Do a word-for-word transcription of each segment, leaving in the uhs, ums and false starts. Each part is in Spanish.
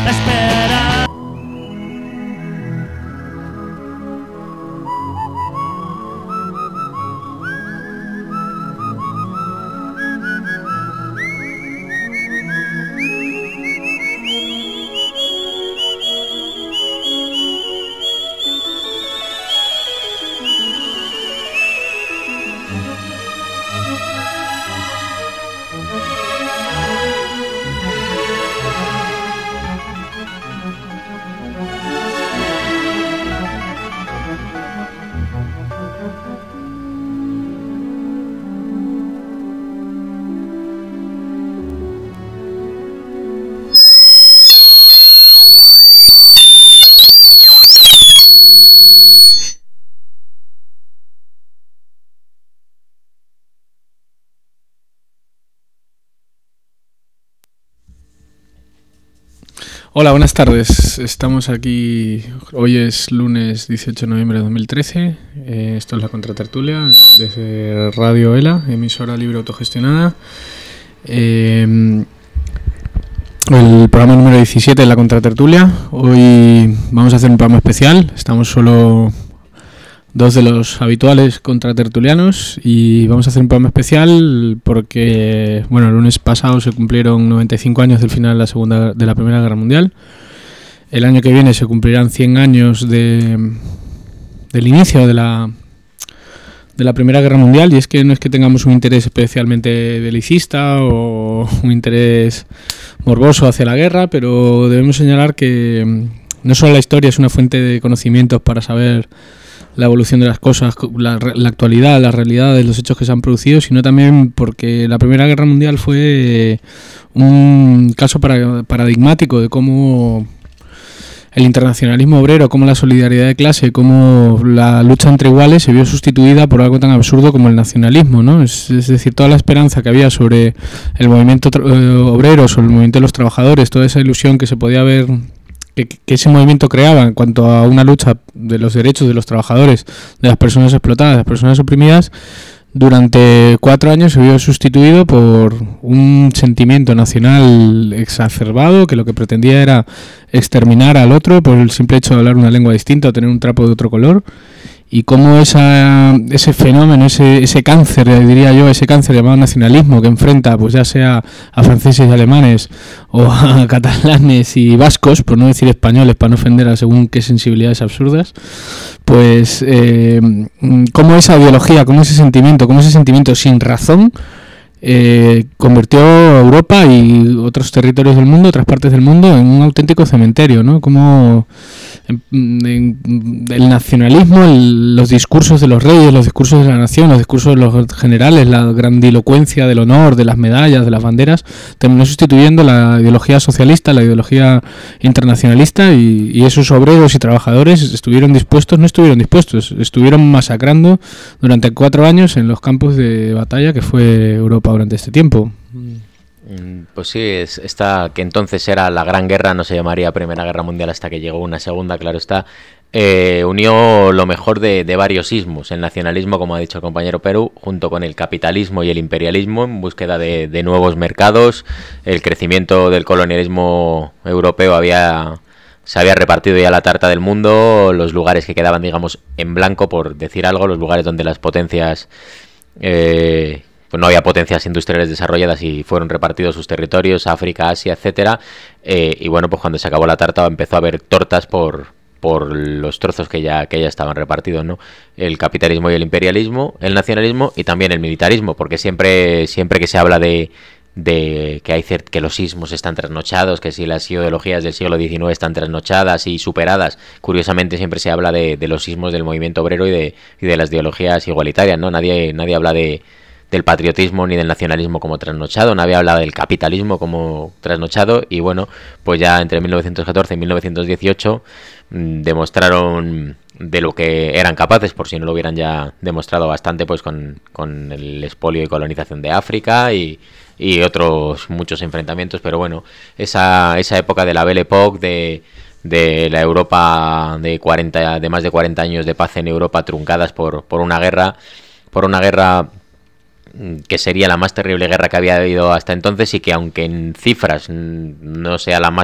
la espera. Hola, buenas tardes. Estamos aquí, hoy es lunes dieciocho de noviembre de dos mil trece. Eh, esto es la Contratertulia desde Radio ELA, emisora libre autogestionada. Eh, el programa número diecisiete de la Contratertulia. Hoy vamos a hacer un programa especial. Estamos solo dos de los habituales contratertulianos y vamos a hacer un programa especial porque, bueno, el lunes pasado se cumplieron noventa y cinco años del final de la segunda de la Primera Guerra Mundial. El año que viene se cumplirán cien años de del inicio de la de la Primera Guerra Mundial, y es que no es que tengamos un interés especialmente belicista o un interés morboso hacia la guerra, pero debemos señalar que no solo la historia es una fuente de conocimientos para saber la evolución de las cosas, la, la actualidad, la realidad de los hechos que se han producido, sino también porque la Primera Guerra Mundial fue un caso para, paradigmático de cómo el internacionalismo obrero, cómo la solidaridad de clase, cómo la lucha entre iguales se vio sustituida por algo tan absurdo como el nacionalismo, ¿no? Es, es decir, toda la esperanza que había sobre el movimiento eh, obrero, sobre el movimiento de los trabajadores, toda esa ilusión que se podía ver Que, que ese movimiento creaba en cuanto a una lucha de los derechos de los trabajadores, de las personas explotadas, de las personas oprimidas, durante cuatro años se vio sustituido por un sentimiento nacional exacerbado que lo que pretendía era exterminar al otro por el simple hecho de hablar una lengua distinta o tener un trapo de otro color. Y cómo esa, ese fenómeno, ese, ese cáncer, diría yo, ese cáncer llamado nacionalismo que enfrenta, pues ya sea a franceses y alemanes o a catalanes y vascos, por no decir españoles, para no ofender a según qué sensibilidades absurdas, pues eh, cómo esa ideología, cómo ese sentimiento, cómo ese sentimiento sin razón eh, convirtió a Europa y otros territorios del mundo, otras partes del mundo, en un auténtico cementerio, ¿no? Como En, en, el nacionalismo, el, los discursos de los reyes, los discursos de la nación, los discursos de los generales, la grandilocuencia del honor, de las medallas, de las banderas, terminó sustituyendo la ideología socialista, la ideología internacionalista, y, y esos obreros y trabajadores estuvieron dispuestos, no estuvieron dispuestos, estuvieron masacrando durante cuatro años en los campos de batalla que fue Europa durante este tiempo. Pues sí, es, esta que entonces era la Gran Guerra, no se llamaría Primera Guerra Mundial hasta que llegó una segunda, claro está, eh, unió lo mejor de, de varios ismos, el nacionalismo, como ha dicho el compañero Perú, junto con el capitalismo y el imperialismo en búsqueda de, de nuevos mercados. El crecimiento del colonialismo europeo había se había repartido ya la tarta del mundo, los lugares que quedaban, digamos, en blanco, por decir algo, los lugares donde las potencias... Eh, pues no había potencias industriales desarrolladas y fueron repartidos sus territorios, África, Asia, etcétera. Eh, y bueno, pues cuando se acabó la tarta empezó a haber tortas por, por los trozos que ya, que ya estaban repartidos, ¿no? El capitalismo y el imperialismo, el nacionalismo y también el militarismo, porque siempre, siempre que se habla de, de que hay cert- que los sismos están trasnochados, que si las ideologías del siglo diecinueve están trasnochadas y superadas, curiosamente siempre se habla de, de los sismos del movimiento obrero y de, y de las ideologías igualitarias, ¿no? Nadie, nadie habla de del patriotismo ni del nacionalismo como trasnochado, nadie habla del capitalismo como trasnochado, y bueno, pues ya entre mil novecientos catorce y mil novecientos dieciocho mmm, demostraron de lo que eran capaces, por si no lo hubieran ya demostrado bastante, pues con, con el expolio y colonización de África y, y otros muchos enfrentamientos. Pero bueno, esa, esa época de la Belle Époque, de de la Europa de cuarenta, de más de cuarenta años de paz en Europa truncadas por, por una guerra, por una guerra que sería la más terrible guerra que había habido hasta entonces, y que aunque en cifras no sea la más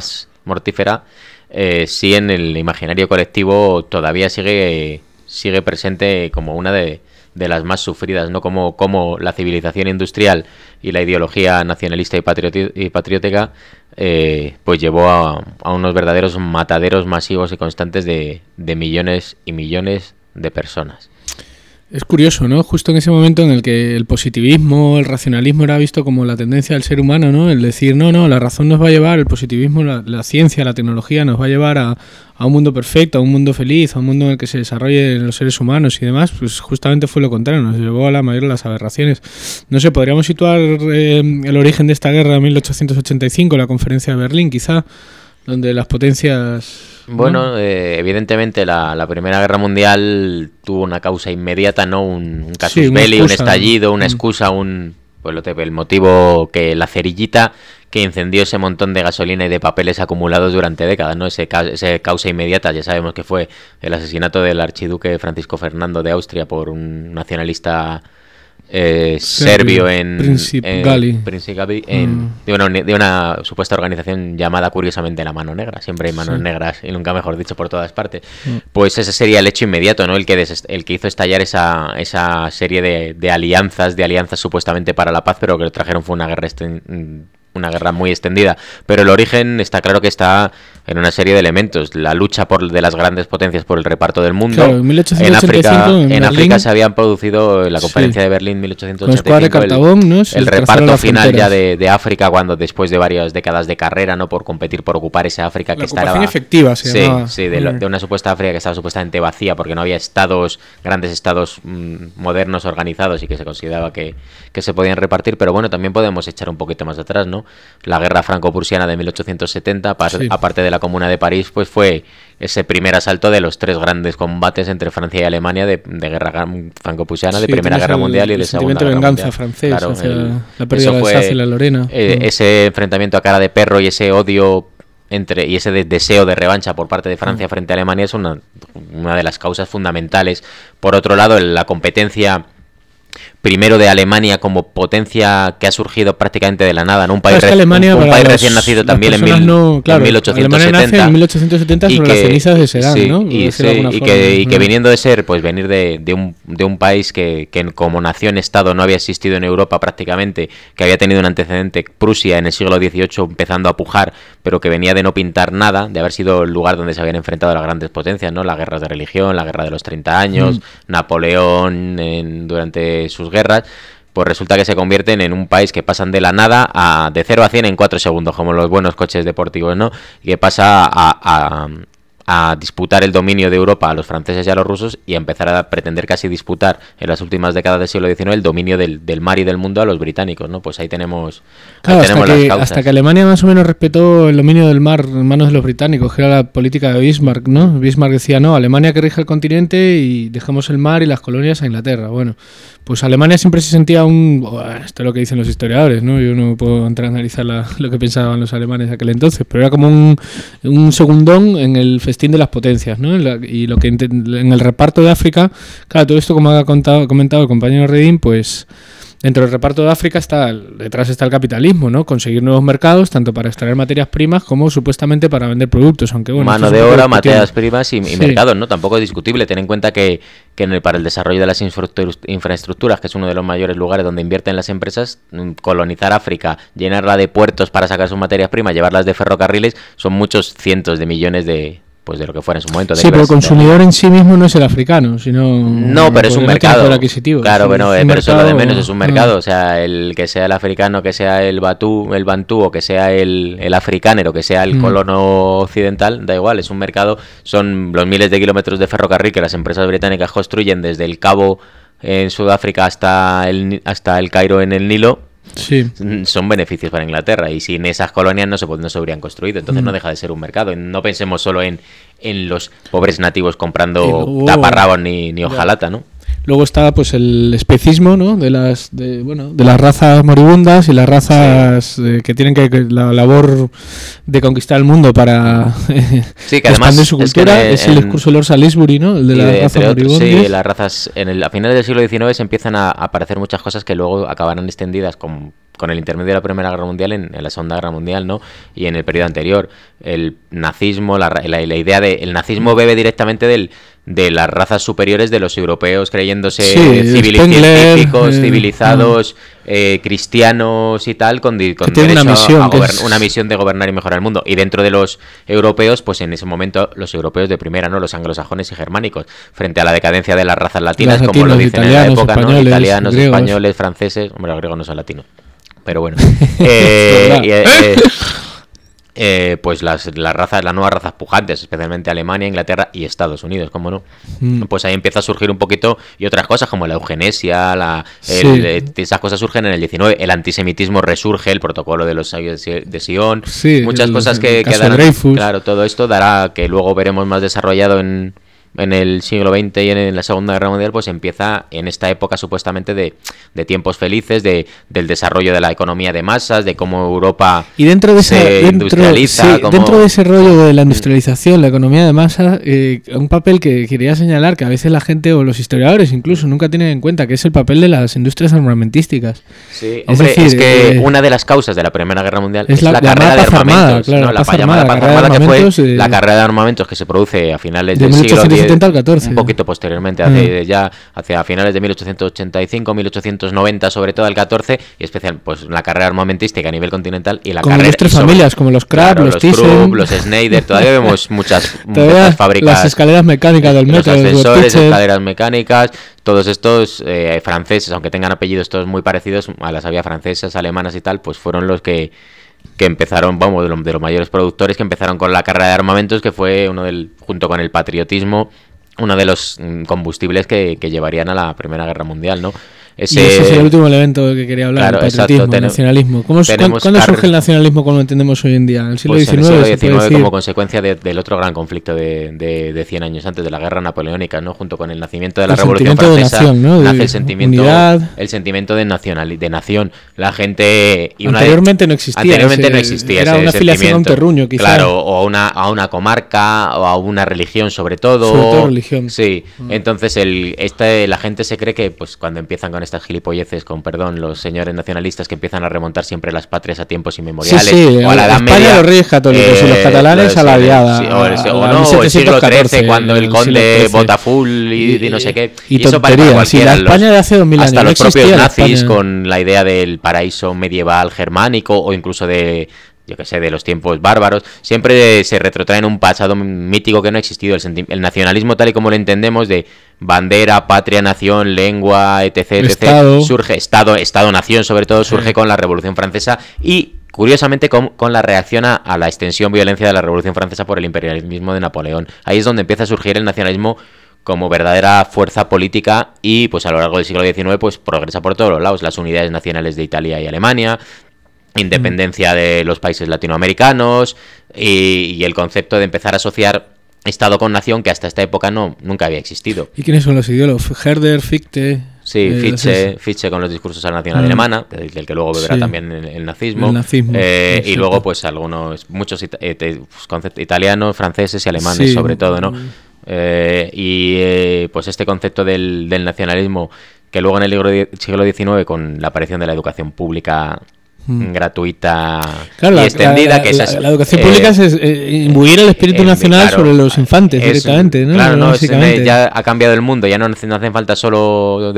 mortífera, eh, sí en el imaginario colectivo todavía sigue, sigue presente como una de, de las más sufridas, ¿no? Como, como la civilización industrial y la ideología nacionalista y, patrioti- y patriótica eh, pues llevó a, a unos verdaderos mataderos masivos y constantes de, de millones y millones de personas. Es curioso, ¿no? Justo en ese momento en el que el positivismo, el racionalismo era visto como la tendencia del ser humano, ¿no? El decir, no, no, la razón nos va a llevar, el positivismo, la, la ciencia, la tecnología nos va a llevar a, a un mundo perfecto, a un mundo feliz, a un mundo en el que se desarrollen los seres humanos y demás, pues justamente fue lo contrario, nos llevó a la mayor de las aberraciones. No sé, podríamos situar eh, el origen de esta guerra en mil ochocientos ochenta y cinco, la conferencia de Berlín, quizá, donde las potencias... Bueno, ¿no? eh, evidentemente la, la Primera Guerra Mundial tuvo una causa inmediata, ¿no? Un, un casus Sí, una belli, un excusa. estallido, una Mm. excusa, un pues lo te- el motivo que la cerillita que incendió ese montón de gasolina y de papeles acumulados durante décadas, ¿no? Ese, ca- ese causa inmediata, ya sabemos que fue el asesinato del archiduque Francisco Fernando de Austria por un nacionalista eh, Serbio, serbio en Príncipe en- Gali. Príncipe Gali, en- Mm. de, una, uni- de una supuesta organización llamada curiosamente la Mano Negra. Siempre hay manos Sí. negras y nunca mejor dicho por todas partes. Mm. Pues ese sería el hecho inmediato, ¿no? El que des- el que hizo estallar esa, esa serie de, de alianzas, de alianzas supuestamente para la paz, pero que lo trajeron fue una guerra esten- una guerra muy extendida. Pero el origen está claro que está en una serie de elementos. La lucha por de las grandes potencias por el reparto del mundo. Claro, en mil ochocientos ochenta y cinco, África, en en África Berlín, se habían producido la sí, conferencia de Berlín mil ochocientos con ochenta y Escuadra de cinco, el, Cartabón, ¿no? Se el trazaron reparto las final fronteras. ya de, de África, cuando después de varias décadas de carrera, no por competir, por ocupar esa África La que ocupación estaba efectiva se sí, llamaba. sí, de, lo- Mm. de una supuesta África que estaba supuestamente vacía porque no había estados, grandes estados mm, modernos organizados y que se consideraba que, que se podían repartir. Pero bueno, también podemos echar un poquito más atrás, ¿no? La guerra franco-prusiana de mil ochocientos setenta, pa- Sí. aparte de la Comuna de París, pues fue ese primer asalto de los tres grandes combates entre Francia y Alemania de, de guerra gan- franco-prusiana, de Sí, Primera tienes Guerra el- Mundial y el de Segunda sentimiento de Guerra venganza Mundial. francés Claro, hacia el- la pérdida eso de fue, Alsacia y la Lorena. eh, Mm. ese enfrentamiento a cara de perro y ese odio entre y ese de- deseo de revancha por parte de Francia Mm. frente a Alemania es una, una de las causas fundamentales. Por otro lado, la competencia primero de Alemania como potencia que ha surgido prácticamente de la nada, ¿no? Un país, Claro, es que re- Alemania, un, un para país los- recién nacido las también en, personas mil, no- claro, en mil ochocientos Alemania nace setenta. en mil ochocientos setenta sobre las cenizas de Sedan, sí, ¿no? Por Y, decirlo sí, de alguna y forma. que, y que Mm. viniendo de ser, pues venir de, de, un, de un país que, que como nación-estado no había existido en Europa prácticamente, que había tenido un antecedente, Prusia, en el siglo dieciocho empezando a pujar, pero que venía de no pintar nada, de haber sido el lugar donde se habían enfrentado las grandes potencias, ¿no? Las guerras de religión, la guerra de los treinta años, Mm. Napoleón en- durante sus guerras. Pues resulta que se convierten en un país que pasan de la nada a de cero a cien en cuatro segundos, como los buenos coches deportivos, ¿no? Y que pasa a, a, a disputar el dominio de Europa a los franceses y a los rusos y a empezar a pretender casi disputar en las últimas décadas del siglo diecinueve el dominio del, del mar y del mundo a los británicos, ¿no? Pues ahí tenemos, ahí Claro, hasta tenemos las que, causas. hasta que Alemania más o menos respetó el dominio del mar en manos de los británicos, que era la política de Bismarck, ¿no? Bismarck decía, no, Alemania que rige el continente y dejamos el mar y las colonias a Inglaterra. Bueno, pues Alemania siempre se sentía un... Buah, esto es lo que dicen los historiadores, ¿no? Yo no puedo entrar a analizar la- lo que pensaban los alemanes de aquel entonces, pero era como un, un segundón en el festín de las potencias, ¿no? En la- y lo que ente- en el reparto de África, claro, todo esto como ha contado, comentado el compañero Redín, pues... Dentro del reparto de África está el- detrás está el capitalismo, ¿no? Conseguir nuevos mercados, tanto para extraer materias primas como supuestamente para vender productos, aunque bueno... Mano esto es de un poco obra, discutible. materias primas y, y Sí. mercados, ¿no? Tampoco es discutible. Ten en cuenta que, que en el- para el desarrollo de las infraestru- infraestructuras, que es uno de los mayores lugares donde invierten las empresas, mm, colonizar África, llenarla de puertos para sacar sus materias primas, llevarlas de ferrocarriles, son muchos cientos de millones de pues de lo que fuera en su momento. De Sí, pero el clase- consumidor en sí mismo no es el africano, sino... No, pero es un porque no tiene mercado. poder adquisitivo. Claro, Es bueno, un eh, pero eso es lo de mercado- menos, es un mercado. O sea, el que sea el africano, que sea el batú, el bantú, o que sea el, el africánero, que sea el Mm. colono occidental, da igual, es un mercado. Son los miles de kilómetros de ferrocarril que las empresas británicas construyen desde el Cabo en Sudáfrica hasta el, Ni- hasta el Cairo en el Nilo. Sí. Son beneficios para Inglaterra y sin esas colonias no se, pod- no se habrían construido, entonces Mm. no deja de ser un mercado. No pensemos solo en, en los pobres nativos comprando Y luego- taparrabos ni, ni hojalata, ¿no? Luego está pues el especismo, ¿no? De las de, bueno, de las razas moribundas y las razas eh, que tienen que, que la labor de conquistar el mundo para eh, Sí, que además expandir su es que cultura. en- Es el en- discurso de Lord Salisbury, ¿no? El de Y las de- razas entre otros, moribundas. sí, las razas en el, a finales del siglo diecinueve se empiezan a, a aparecer muchas cosas que luego acabarán extendidas con, con el intermedio de la Primera Guerra Mundial en, en la Segunda Guerra Mundial, ¿no? Y en el periodo anterior. El nazismo, la, la, la idea de... El nazismo bebe directamente del... de las razas superiores de los europeos creyéndose sí, civili- Spengler, científicos, eh, civilizados, eh, cristianos y tal, con, di- con tiene derecho una misión, a que gobern- es- una misión de gobernar y mejorar el mundo. Y dentro de los europeos, pues en ese momento los europeos de primera, ¿no? Los anglosajones y germánicos, frente a la decadencia de las razas latinas, Los como lo latinos, dicen en la italianos, época, ¿no? españoles, Italianos, griegos. españoles, franceses, hombre, los griegos no son latinos, pero bueno. Eh, y, eh, eh, Eh, pues las, las razas, las nuevas razas pujantes, especialmente Alemania, Inglaterra y Estados Unidos, ¿cómo no? Mm. Pues ahí empieza a surgir un poquito, y otras cosas como la eugenesia, la, sí. el, eh, esas cosas surgen en el diecinueve, el antisemitismo resurge, el protocolo de los sabios de, de Sion, sí, muchas el, cosas que, el que darán, Dreyfus. claro, todo esto dará, que luego veremos más desarrollado en... en el siglo veinte y en la Segunda Guerra Mundial, pues empieza en esta época supuestamente de, de tiempos felices, de del desarrollo de la economía de masas, de cómo Europa y dentro de esa, se dentro, industrializa. Sí, como... dentro de ese rollo de la industrialización, la economía de masa, eh, un papel que quería señalar que a veces la gente o los historiadores incluso nunca tienen en cuenta, que es el papel de las industrias armamentísticas. Sí, es hombre, decir, es que eh, una de las causas de la Primera Guerra Mundial es es la, la, la carrera de paz armamentos, armada, claro, ¿no? la paz la llamada armada, paz carrera de armada, que fue armamentos, eh, la carrera de armamentos que se produce a finales de del mil siglo ochocientos setenta diez, al catorce. un poquito posteriormente, hace, mm. ya hacia finales de mil ochocientos ochenta y cinco, mil ochocientos noventa, sobre todo al catorce, y especial pues la carrera armamentística a nivel continental y la como carrera nuestras sobre, familias, como los Krupp, claro, los los Thyssen, Krupp, los Schneider, todavía vemos muchas, muchas fábricas, las escaleras mecánicas del metro, los ascensores, escaleras mecánicas, todos estos eh, franceses, aunque tengan apellidos todos muy parecidos a las había francesas, alemanas y tal, pues fueron los que que empezaron, vamos, de, lo, de los mayores productores que empezaron con la carrera de armamentos, que fue uno del, junto con el patriotismo, uno de los combustibles que, que llevarían a la Primera Guerra Mundial, ¿no? Ese... Y ese es el último elemento que quería hablar, claro, el patriotismo, exacto, el nacionalismo. ¿Cómo, ¿Cuándo car... surge el nacionalismo como lo entendemos hoy en día? ¿En el siglo pues diecinueve? En el siglo diecinueve como consecuencia de, del otro gran conflicto de, de, de cien años antes, de la guerra napoleónica, ¿no? Junto con el nacimiento de la el Revolución Francesa, de nación, ¿no? nace de el sentimiento, unidad. el sentimiento de, nacional, de nación. La gente... Y una anteriormente de, no existía. Anteriormente ese, no existía Era ese una afiliación a un terruño, quizás. Claro, o a una, a una comarca, o a una religión sobre todo. Sobre todo religión. Sí, mm. entonces el, este, la gente se cree que pues cuando empiezan con estas gilipolleces, con perdón, los señores nacionalistas que empiezan a remontar siempre las patrias a tiempos inmemoriales, sí, sí, o a la Edad España Media, los reyes católicos eh, y los catalanes los, a la diada, sí, o, el, a, o a no, o el siglo trece, cuando el, el conde vota full y, y, y no sé qué, y, y eso para cualquiera, sí, la España los, de hace dos mil hasta años, los no propios nazis España. Con la idea del paraíso medieval germánico o incluso de yo que sé, de los tiempos bárbaros, siempre se retrotrae en un pasado mítico que no ha existido. El, el nacionalismo tal y como lo entendemos, de bandera, patria, nación, lengua, etc, etcétera, Estado. surge, Estado, Estado-nación sobre todo, surge sí. con la Revolución Francesa y, curiosamente, con, con la reacción a, a la extensión violencia de la Revolución Francesa por el imperialismo de Napoleón. Ahí es donde empieza a surgir el nacionalismo como verdadera fuerza política y, pues a lo largo del siglo diecinueve, pues progresa por todos los lados. Las unidades nacionales de Italia y Alemania, independencia de los países latinoamericanos y, y el concepto de empezar a asociar Estado con nación, que hasta esta época no nunca había existido. ¿Y quiénes son los ideólogos? Herder, Fichte... Sí, eh, Fichte, Fichte con los discursos a la nacional mm. alemana, del que luego beberá sí. también el, el nazismo, el nazismo eh, y luego pues algunos, muchos it eh, conceptos italianos, franceses y alemanes sí. sobre todo, ¿no? Eh, y eh, pues este concepto del, del nacionalismo, que luego en el siglo diecinueve, con la aparición de la educación pública mm. gratuita claro, y la, extendida, la, que la, es, la, la educación eh, pública es eh, imbuir el espíritu eh, nacional claro, sobre los infantes es, directamente, ¿no? Claro, no, es, ya ha cambiado el mundo, ya no, no hacen falta solo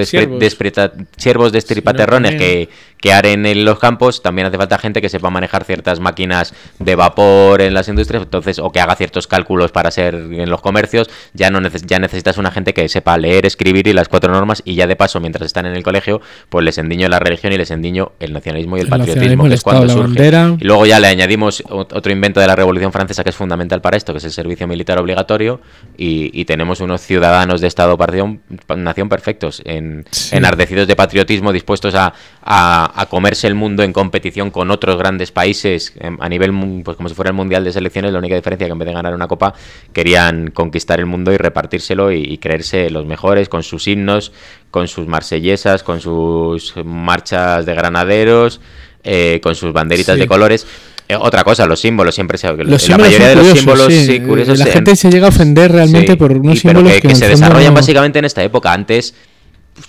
siervos destripaterrones sí, no, que, que aren en los campos, también hace falta gente que sepa manejar ciertas máquinas de vapor en las industrias, entonces, o que haga ciertos cálculos para ser en los comercios. Ya no neces ya necesitas una gente que sepa leer, escribir y las cuatro normas, y ya de paso, mientras están en el colegio, pues les endiño la religión y les endiño el nacionalismo y el, el patriotismo, que es cuando Estado, surge. Bandera. Y luego ya le añadimos otro invento de la Revolución Francesa que es fundamental para esto, que es el servicio militar obligatorio, y, y tenemos unos ciudadanos de Estado nación, nación perfectos, en, sí. enardecidos de patriotismo, dispuestos a, a, a comerse el mundo en competición con otros grandes países a nivel, pues como si fuera el Mundial de Selecciones. La única diferencia que en vez de ganar una copa querían conquistar el mundo y repartírselo y, y creerse los mejores, con sus himnos, con sus marsellesas, con sus marchas de granaderos, eh, con sus banderitas sí. de colores. Eh, otra cosa, los símbolos siempre se... Los la mayoría de los curiosos, símbolos sí. sí, curiosos... La gente se llega a ofender realmente sí, por unos y, símbolos que, que, que se desarrollan no... básicamente en esta época. Antes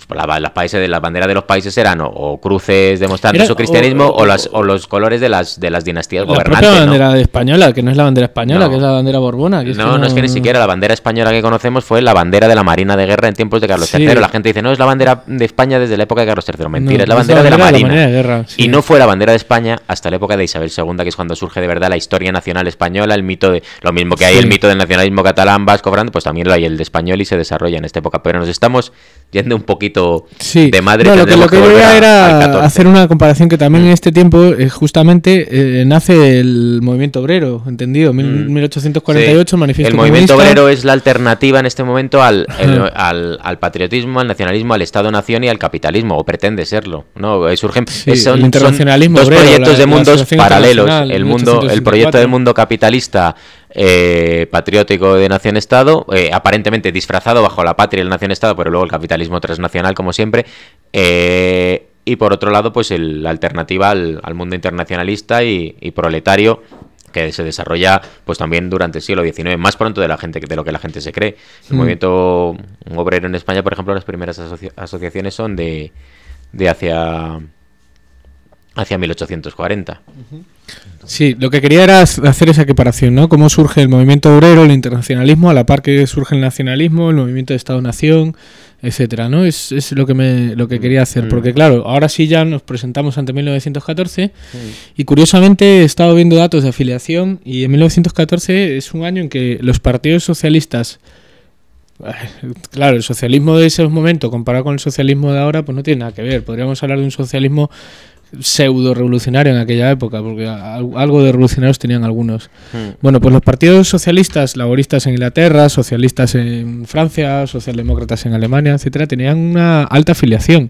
la, las países de las banderas de los países eran o, o cruces demostrando Era, su cristianismo o, o, o, las, o los colores de las de las dinastías la gobernantes. La propia bandera ¿no? española, que no es la bandera española, no. que es la bandera borbona. Que es no, que no, no es que ni siquiera la bandera española que conocemos fue la bandera de la Marina de Guerra en tiempos de Carlos sí. tercero. La gente dice, no, es la bandera de España desde la época de Carlos tercero. Mentira, no, es la bandera, es la bandera de la Marina. De, la de Guerra, sí. Y no fue la bandera de España hasta la época de Isabel segunda, que es cuando surge de verdad la historia nacional española, el mito de lo mismo que hay sí. el mito del nacionalismo catalán, vasco, francés, pues también lo hay el de español y se desarrolla en esta época. Pero nos estamos yendo un poquito sí. de madre. No, lo que, lo que, que quería era hacer una comparación que también mm. en este tiempo eh, justamente eh, nace el movimiento obrero, entendido, mm. mil ochocientos cuarenta y ocho, sí. manifiesto El movimiento comunista. Obrero es la alternativa en este momento al, el, al, al patriotismo, al nacionalismo, al Estado-nación y al capitalismo, o pretende serlo, ¿no? Surgen sí, son, el internacionalismo son dos obrero, proyectos la, de mundos paralelos. El mundo, el proyecto del mundo capitalista Eh, patriótico de nación-estado, eh, aparentemente disfrazado bajo la patria y el nación-estado, pero luego el capitalismo transnacional, como siempre, eh, y por otro lado, pues el, la alternativa al, al mundo internacionalista y, y proletario, que se desarrolla pues también durante el siglo diecinueve, más pronto de la gente de lo que la gente se cree. El mm. movimiento obrero en España, por ejemplo, las primeras asoci asociaciones son de, de hacia... hacia mil ochocientos cuarenta. Sí, lo que quería era hacer esa equiparación, ¿no? Cómo surge el movimiento obrero, el internacionalismo, a la par que surge el nacionalismo, el movimiento de Estado-Nación, etcétera, ¿no? Es, es lo que me lo que quería hacer, porque claro, ahora sí ya nos presentamos ante mil novecientos catorce y curiosamente he estado viendo datos de afiliación y en mil novecientos catorce es un año en que los partidos socialistas, claro, el socialismo de ese momento comparado con el socialismo de ahora, pues no tiene nada que ver. Podríamos hablar de un socialismo pseudo revolucionario en aquella época, porque algo de revolucionarios tenían algunos. Hmm. Bueno, pues los partidos socialistas, laboristas en Inglaterra, socialistas en Francia, socialdemócratas en Alemania, etcétera, tenían una alta afiliación.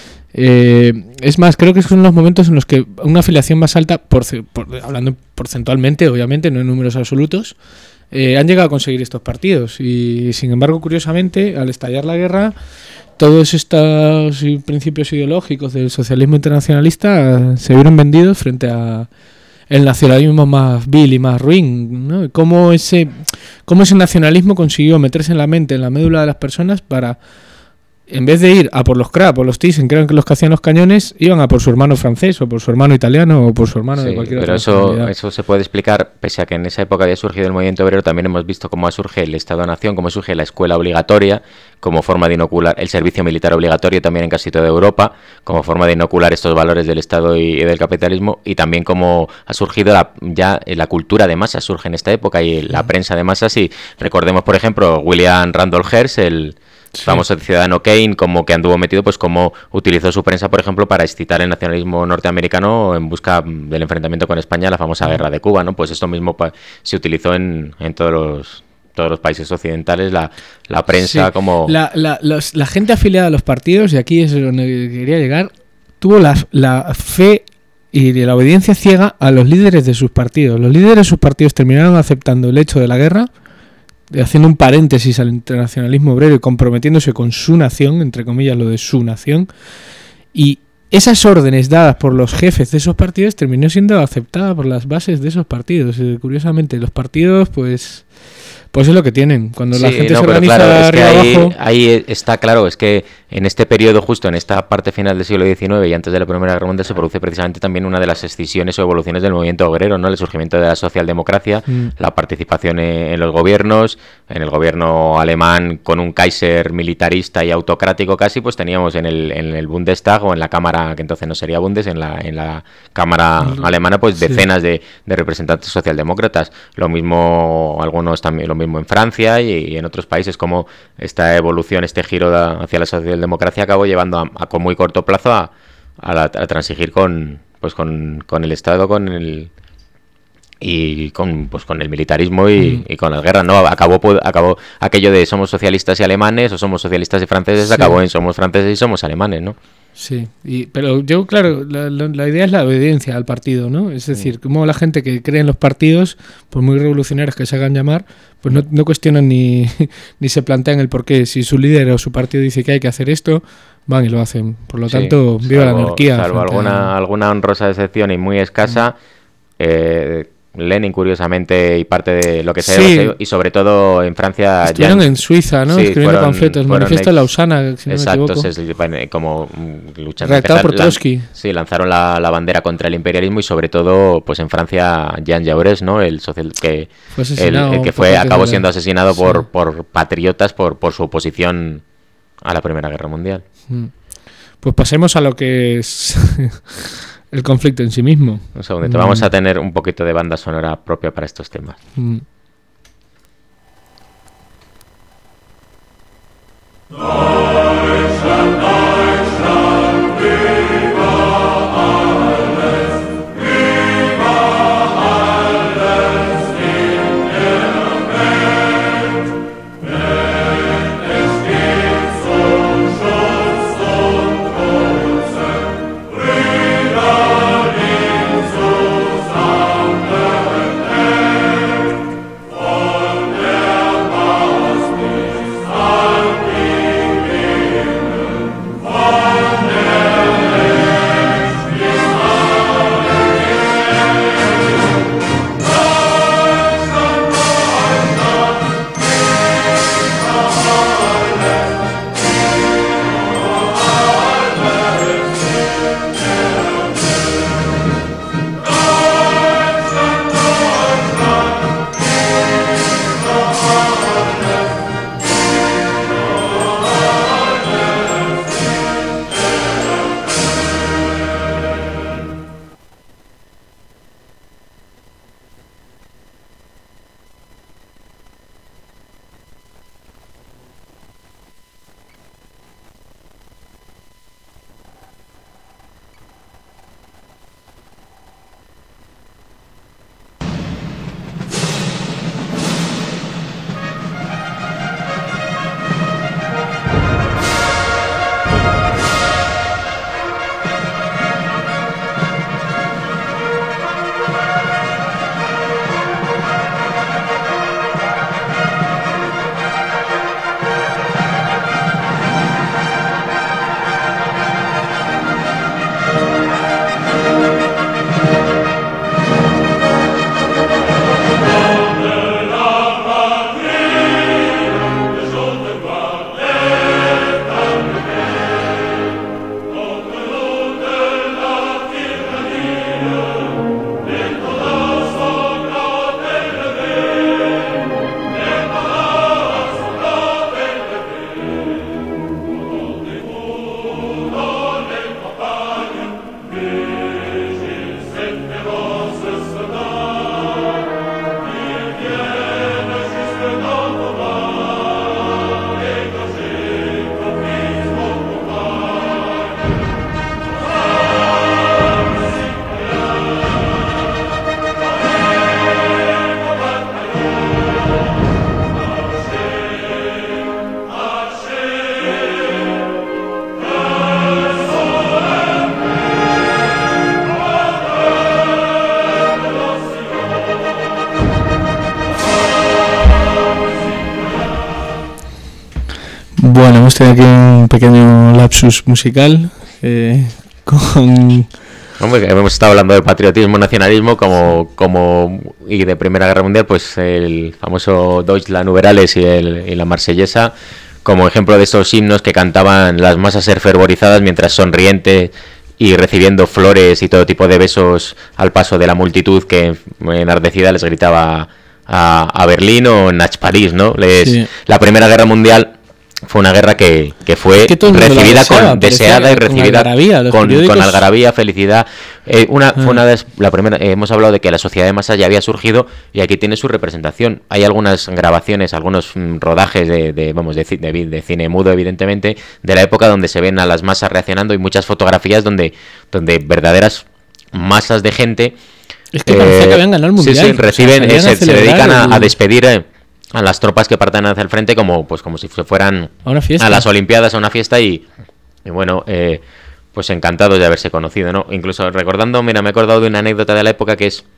Eh, es más, creo que son los momentos en los que una afiliación más alta, por, por, hablando porcentualmente, obviamente, no en números absolutos, eh, han llegado a conseguir estos partidos. Y sin embargo, curiosamente, al estallar la guerra, todos estos principios ideológicos del socialismo internacionalista se vieron vendidos frente a el nacionalismo más vil y más ruin, ¿no? Cómo ese, cómo ese nacionalismo consiguió meterse en la mente, en la médula de las personas para, en vez de ir a por los Krab o los Thyssen, que eran los que hacían los cañones, iban a por su hermano francés o por su hermano italiano o por su hermano sí, de cualquier pero otra eso, eso se puede explicar, pese a que en esa época había surgido el movimiento obrero, también hemos visto cómo surge el Estado-Nación, cómo surge la escuela obligatoria, como forma de inocular el servicio militar obligatorio también en casi toda Europa, como forma de inocular estos valores del Estado y, y del capitalismo, y también cómo ha surgido la, ya la cultura de masas, surge en esta época, y la prensa de masas, y recordemos, por ejemplo, William Randolph Hearst, el sí. famoso ciudadano Kane, como que anduvo metido, pues como utilizó su prensa, por ejemplo, para excitar el nacionalismo norteamericano en busca del enfrentamiento con España, la famosa guerra de Cuba, ¿no? Pues esto mismo pa se utilizó en, en todos los todos los países occidentales, la, la prensa sí. como... La, la, los, la gente afiliada a los partidos, y aquí es donde quería llegar, tuvo la, la fe y la obediencia ciega a los líderes de sus partidos. Los líderes de sus partidos terminaron aceptando el hecho de la guerra, haciendo un paréntesis al internacionalismo obrero y comprometiéndose con su nación, entre comillas lo de su nación, y esas órdenes dadas por los jefes de esos partidos terminó siendo aceptada por las bases de esos partidos. Y, curiosamente, los partidos, pues... Pues es lo que tienen. Cuando sí, la gente no, se organiza claro, es que ahí, abajo... ahí está claro, es que en este periodo, justo en esta parte final del siglo diecinueve y antes de la Primera Guerra Mundial, se produce precisamente también una de las escisiones o evoluciones del movimiento obrero, ¿no? El surgimiento de la socialdemocracia, mm. la participación en los gobiernos, en el gobierno alemán con un Kaiser militarista y autocrático casi, pues teníamos en el, en el Bundestag o en la Cámara, que entonces no sería Bundes, en la, en la Cámara mm. alemana, pues decenas sí. de, de representantes socialdemócratas. Lo mismo, algunos también, lo mismo en Francia y, y en otros países, como esta evolución, este giro de, hacia la socialdemocracia acabó llevando a, a con muy corto plazo a, a, la, a transigir con pues con, con el Estado, con el y con pues con el militarismo y, mm. y con las guerras, ¿no? Acabó acabó aquello de somos socialistas y alemanes o somos socialistas y franceses, sí. acabó en somos franceses y somos alemanes, ¿no? Sí, y, pero yo, claro, la, la, la idea es la obediencia al partido, ¿no? Es decir, mm. como la gente que cree en los partidos, por muy revolucionarios que se hagan llamar, pues no, no cuestionan ni, ni se plantean el por qué. Si su líder o su partido dice que hay que hacer esto, van y lo hacen. Por lo sí, tanto, viva salvo, la anarquía. Salvo alguna, a... alguna honrosa excepción y muy escasa, mm. eh, Lenin, curiosamente, y parte de lo que se Sí. ha y sobre todo en Francia. Estuvieron ya, en Suiza, ¿no? sí, Escribiendo fueron- panfletos. fueron Manifiesto ex- Lausana, si no Exacto, me equivoco. se- bueno, como mm, luchando. Redactado empezar- por lan- Trotsky. Sí, lanzaron la, la bandera contra el imperialismo y sobre todo, pues en Francia, Jean Jaurès, ¿no? El social que Fue el, asesinado el que un fue poco antes acabó de la- siendo asesinado Sí. por, por patriotas por, por su oposición a la Primera Guerra Mundial. Mm. Pues pasemos a lo que es el conflicto en sí mismo. Un segundito, Mm. vamos a tener un poquito de banda sonora propia para estos temas. Mm. Bueno, hemos tenido aquí un pequeño lapsus musical eh, con... Hombre, hemos estado hablando de patriotismo, nacionalismo, como, como y de Primera Guerra Mundial, pues el famoso Deutschland über alles y, el, y la Marsellesa, como ejemplo de esos himnos que cantaban las masas fervorizadas mientras sonrientes y recibiendo flores y todo tipo de besos al paso de la multitud que enardecida les gritaba a, a Berlín o Nach París, ¿no? Les, Sí. La Primera Guerra Mundial fue una guerra que, que fue Que todo el mundo la recibida deseaba, con parecía, deseada y con recibida algarabía, los con, periódicos- con algarabía, felicidad. Eh, una, Ah. fue una de la primera, eh, hemos hablado de que la sociedad de masas ya había surgido y aquí tiene su representación. Hay algunas grabaciones, algunos mm, rodajes de, de, vamos, de, ci- de, vi- de cine mudo, evidentemente, de la época donde se ven a las masas reaccionando y muchas fotografías donde, donde verdaderas masas de gente Es que parecía que habían ganado el mundial. Sí, sí, O sea, reciben, salían eh, a se, se celebrar dedican a, el- a despedir eh, a las tropas que partan hacia el frente como, pues, como si se fueran A una fiesta. a las Olimpiadas, a una fiesta y, y bueno, eh, pues encantados de haberse conocido, ¿no? Incluso recordando, mira, me he acordado de una anécdota de la época que es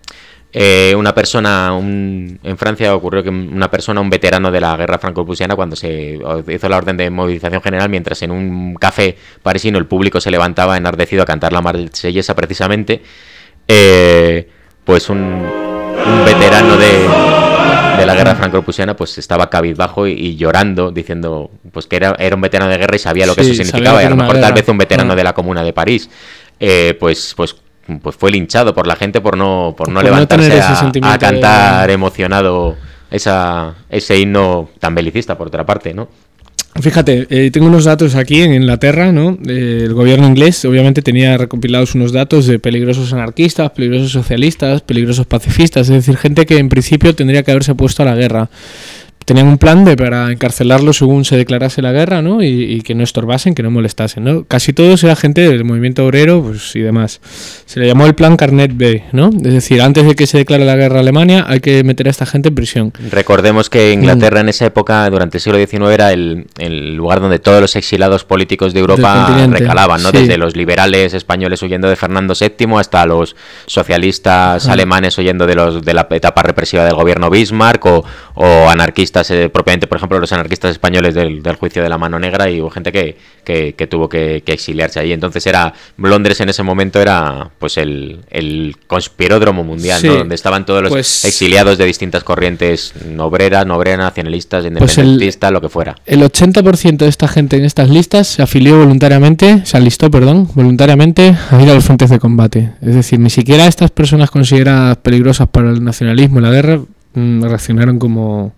eh, una persona, un, en Francia ocurrió que una persona, un veterano de la guerra franco-prusiana, cuando se hizo la orden de movilización general, mientras en un café parisino el público se levantaba enardecido a cantar la Marsellesa precisamente, eh, pues un... un veterano de, de la guerra franco-prusiana pues estaba cabizbajo y, y llorando, diciendo pues que era, era un veterano de guerra y sabía lo que sí, eso significaba, y a lo mejor tal vez un veterano ah. de la Comuna de París, eh, pues pues pues fue linchado por la gente por no por no por levantarse no a, a cantar de... emocionado esa ese himno tan belicista, por otra parte, ¿no? Fíjate, eh, tengo unos datos aquí en Inglaterra, ¿no? Eh, el gobierno inglés obviamente tenía recopilados unos datos de peligrosos anarquistas, peligrosos socialistas, peligrosos pacifistas, es decir, gente que en principio tendría que haberse puesto a la guerra. Tenían un plan de para encarcelarlo según se declarase la guerra, ¿no? Y, y que no estorbasen, que no molestasen, ¿no? Casi todos era gente del movimiento obrero, pues, y demás. Se le llamó el plan Carnet B, ¿no? Es decir, antes de que se declare la guerra a Alemania, hay que meter a esta gente en prisión. Recordemos que Inglaterra mm. en esa época, durante el siglo diecinueve, era el, el lugar donde todos los exilados políticos de Europa recalaban, ¿no? Sí. Desde los liberales españoles huyendo de Fernando séptimo hasta los socialistas ah. alemanes huyendo de los de la etapa represiva del gobierno Bismarck, o, o anarquistas Eh, propiamente, por ejemplo, los anarquistas españoles del, del juicio de la mano negra, y hubo gente que, que, que tuvo que, que exiliarse ahí. Entonces era Londres en ese momento era pues el, el conspiródromo mundial, sí. ¿no? Donde estaban todos los pues, exiliados de distintas corrientes obreras, no obreras, nacionalistas, independentistas, pues lo que fuera. El ochenta por ciento de esta gente en estas listas se afilió voluntariamente, se alistó, perdón, voluntariamente a ir a los frentes de combate. Es decir, ni siquiera estas personas consideradas peligrosas para el nacionalismo y la guerra mmm, reaccionaron como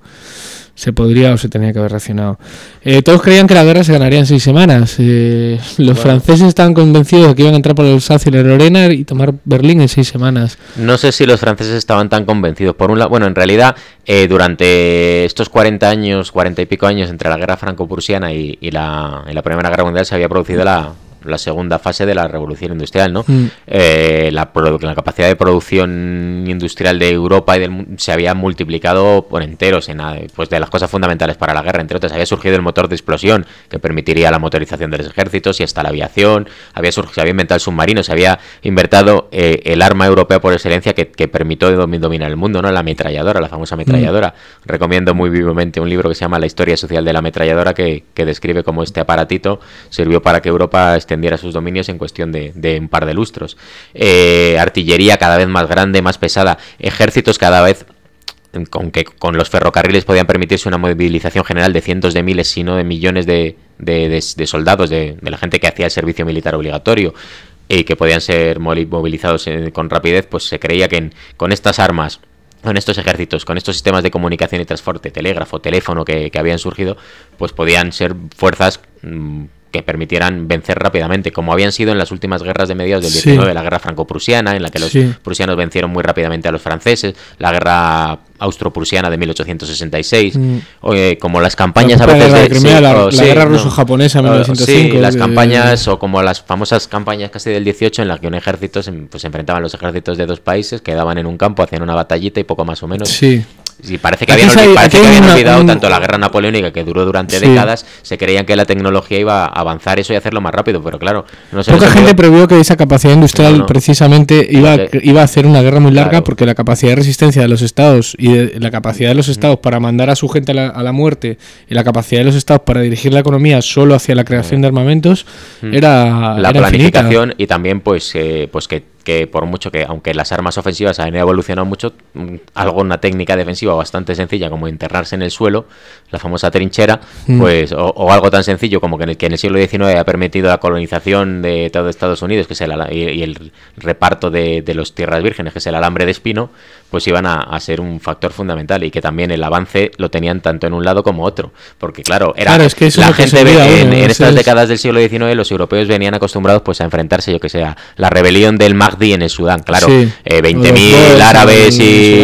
se podría o se tenía que haber reaccionado. Eh, todos creían que la guerra se ganaría en seis semanas. Eh, los bueno. franceses estaban convencidos de que iban a entrar por el Alsacia y la Lorena y tomar Berlín en seis semanas. No sé si los franceses estaban tan convencidos. Por un lado, bueno, en realidad, eh, durante estos cuarenta años, cuarenta y pico años entre la guerra franco-prusiana y, y, la, y la Primera Guerra Mundial, se había producido la... la segunda fase de la revolución industrial, ¿no? Mm. Eh, la, la capacidad de producción industrial de Europa y del mundo se había multiplicado por enteros en, pues de las cosas fundamentales para la guerra, entre otras. Había surgido el motor de explosión que permitiría la motorización de los ejércitos, y hasta la aviación. Había surgido, se había inventado el submarino, se había inventado eh, el arma europea por excelencia que, que permitió dominar el mundo, ¿no? La ametralladora, la famosa ametralladora. Mm. Recomiendo muy vivamente un libro que se llama La historia social de la ametralladora, que, que describe cómo este aparatito sirvió para que Europa extendiera sus dominios en cuestión de, de un par de lustros. Eh, artillería cada vez más grande, más pesada, ejércitos cada vez con que con los ferrocarriles podían permitirse una movilización general de cientos de miles, si no de millones de, de, de, de soldados, de, de la gente que hacía el servicio militar obligatorio, y que podían ser movilizados con rapidez. Pues se creía que en, con estas armas, con estos ejércitos, con estos sistemas de comunicación y transporte, telégrafo, teléfono que, que habían surgido, pues podían ser fuerzas mmm, que permitieran vencer rápidamente, como habían sido en las últimas guerras de mediados del diecinueve, sí. La guerra franco-prusiana, en la que los sí. prusianos vencieron muy rápidamente a los franceses, la guerra austro-prusiana de mil ochocientos sesenta y seis, mm. eh, como las campañas a veces de... Crimea, sí, la, o, la sí, guerra ruso-japonesa de mil novecientos cinco. Sí, las campañas, o como las famosas campañas casi del dieciocho, en las que un ejército se, pues, se enfrentaban los ejércitos de dos países, quedaban en un campo, hacían una batallita y poco más o menos. Sí. Sí, parece que habían, hay, parece que habían una, olvidado un... tanto la guerra napoleónica, que duró durante sí. décadas. Se creían que la tecnología iba a avanzar eso y hacerlo más rápido, pero claro, no sé. Poca gente previó que esa capacidad industrial no, no. precisamente iba, que... iba a hacer una guerra muy larga, claro. Porque la capacidad de resistencia de los estados y de, la capacidad de los estados mm. para mandar a su gente a la, a la muerte, y la capacidad de los estados para dirigir la economía solo hacia la creación mm. de armamentos mm. era la era planificación infinita. Y también pues eh, pues que que por mucho que, aunque las armas ofensivas han evolucionado mucho, algo, una técnica defensiva bastante sencilla como internarse en el suelo, la famosa trinchera, mm. pues o, o algo tan sencillo como que en el, que en el siglo diecinueve ha permitido la colonización de todo Estados Unidos, que es el, y, y el reparto de, de los tierras vírgenes, que es el alambre de espino, pues iban a, a ser un factor fundamental, y que también el avance lo tenían tanto en un lado como otro, porque claro, era claro, es que la gente ve, en, uno, en estas es... décadas del siglo diecinueve los europeos venían acostumbrados pues a enfrentarse, yo que sea, la rebelión del Mahdi en el Sudán, claro, sí. eh, veinte mil árabes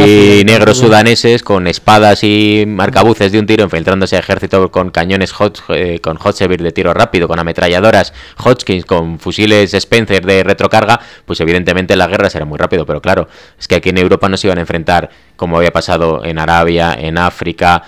y negros sudaneses con espadas y arcabuces de un tiro infiltrándose a ejército con cañones hot, eh, con Hotchkiss de tiro rápido, con ametralladoras Hotchkiss, con fusiles Spencer de retrocarga. Pues evidentemente las guerras eran muy rápido, pero claro, es que aquí en Europa no se iban a enfrentar como había pasado en Arabia, en África,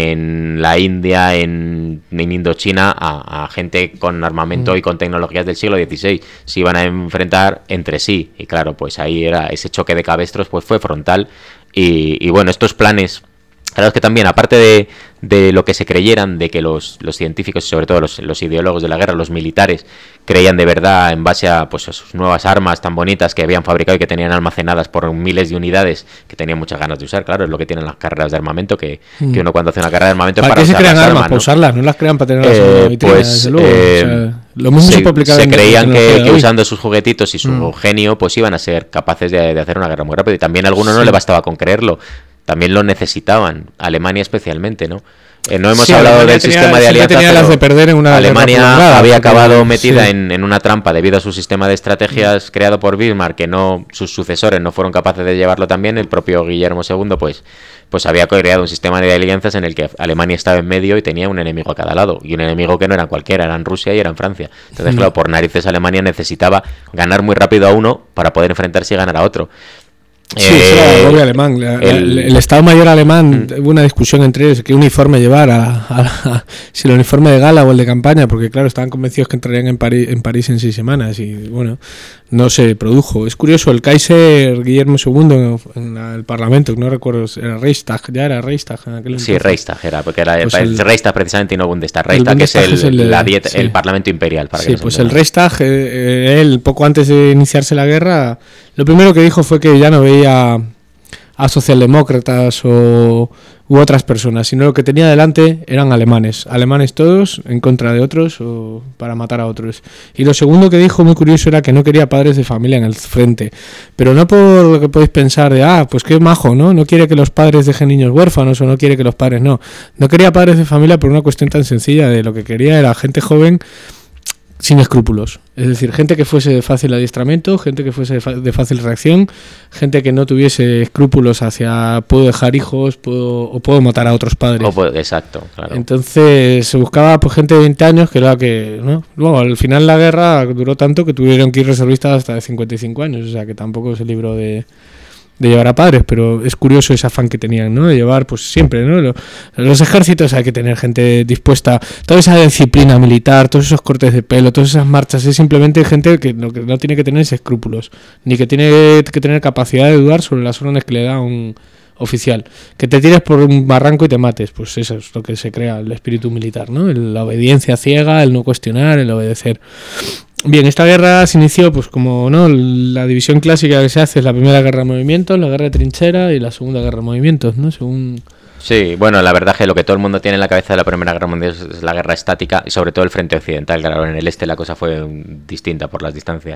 en la India, en, en Indochina, a, a gente con armamento mm. y con tecnologías del siglo dieciséis. Se iban a enfrentar entre sí, y claro, pues ahí era ese choque de cabestros, pues fue frontal. Y, y bueno, estos planes Claro, es que también, aparte de, de lo que se creyeran, de que los, los científicos y sobre todo los, los ideólogos de la guerra, los militares, creían de verdad en base a, pues, a sus nuevas armas tan bonitas que habían fabricado y que tenían almacenadas por miles de unidades, que tenían muchas ganas de usar, claro, es lo que tienen las carreras de armamento, que, mm. que uno cuando hace una carrera de armamento es para, para usar se crean las armas, armas, ¿no? para usarlas, no las crean para tenerlas eh, en la vitrina, pues, desde luego. Eh, o sea, lo mismo se, se puede aplicar se en creían que, que hoy. usando sus juguetitos y su mm. genio, pues iban a ser capaces de, de hacer una guerra muy rápida, y también a algunos sí. no le bastaba con creerlo. También lo necesitaban, Alemania especialmente, ¿no? Eh, no hemos sí, hablado Alemania del tenía, sistema de alianzas, tenía las de perder en una Alemania había acabado metida sí. en, en una trampa debido a su sistema de estrategias sí. creado por Bismarck, que no sus sucesores no fueron capaces de llevarlo también. El propio Guillermo segundo, pues, pues había creado un sistema de alianzas en el que Alemania estaba en medio y tenía un enemigo a cada lado, y un enemigo que no eran cualquiera, eran Rusia y eran Francia. Entonces, sí. claro, por narices Alemania necesitaba ganar muy rápido a uno para poder enfrentarse y ganar a otro. Sí, eh, eso era el gobierno alemán. La, el, el Estado Mayor alemán, mm. hubo una discusión entre ellos, qué uniforme llevar, a, a, a, si el uniforme de gala o el de campaña, porque claro, estaban convencidos que entrarían en París, en París en seis semanas y bueno, no se produjo. Es curioso, el Kaiser Guillermo segundo en, en el Parlamento, no recuerdo, era Reichstag, ya era Reichstag en aquel Sí, entonces. Reichstag era, porque era pues el, el Reichstag precisamente y no Bundestag. Reichstag es el, es el, la dieta, sí. el Parlamento Imperial. Para sí, que pues el Reichstag, eh, él poco antes de iniciarse la guerra, lo primero que dijo fue que ya no veía a socialdemócratas o u otras personas, sino lo que tenía delante eran alemanes, alemanes todos en contra de otros o para matar a otros. Y lo segundo que dijo, muy curioso, era que no quería padres de familia en el frente, pero no por lo que podéis pensar de, ah, pues qué majo, ¿no? No quiere que los padres dejen niños huérfanos o no quiere que los padres, no. No quería padres de familia por una cuestión tan sencilla, de lo que quería era gente joven sin escrúpulos, es decir, gente que fuese de fácil adiestramiento, gente que fuese de fácil reacción, gente que no tuviese escrúpulos hacia puedo dejar hijos puedo, o puedo matar a otros padres. O puedo, exacto, claro. Entonces se buscaba pues gente de veinte años que era que, ¿no? Luego al final la guerra duró tanto que tuvieron que ir reservistas hasta de cincuenta y cinco años, o sea que tampoco es el libro de... de llevar a padres, pero es curioso ese afán que tenían, ¿no? De llevar, pues siempre, ¿no? Los, los ejércitos hay que tener gente dispuesta, toda esa disciplina militar, todos esos cortes de pelo, todas esas marchas, es simplemente gente que lo que no tiene que tener es escrúpulos, ni que tiene que tener capacidad de dudar sobre las órdenes que le da un oficial. Que te tires por un barranco y te mates, pues eso es lo que se crea el espíritu militar, ¿no? El, la obediencia ciega, el no cuestionar, el obedecer. Bien, esta guerra se inició, pues como no, la división clásica que se hace es la primera guerra de movimientos, la guerra de trinchera y la segunda guerra de movimientos, ¿no? Según... Sí, bueno, la verdad es que lo que todo el mundo tiene en la cabeza de la Primera Guerra Mundial es la guerra estática y sobre todo el frente occidental. Claro, en el este la cosa fue distinta por las distancias.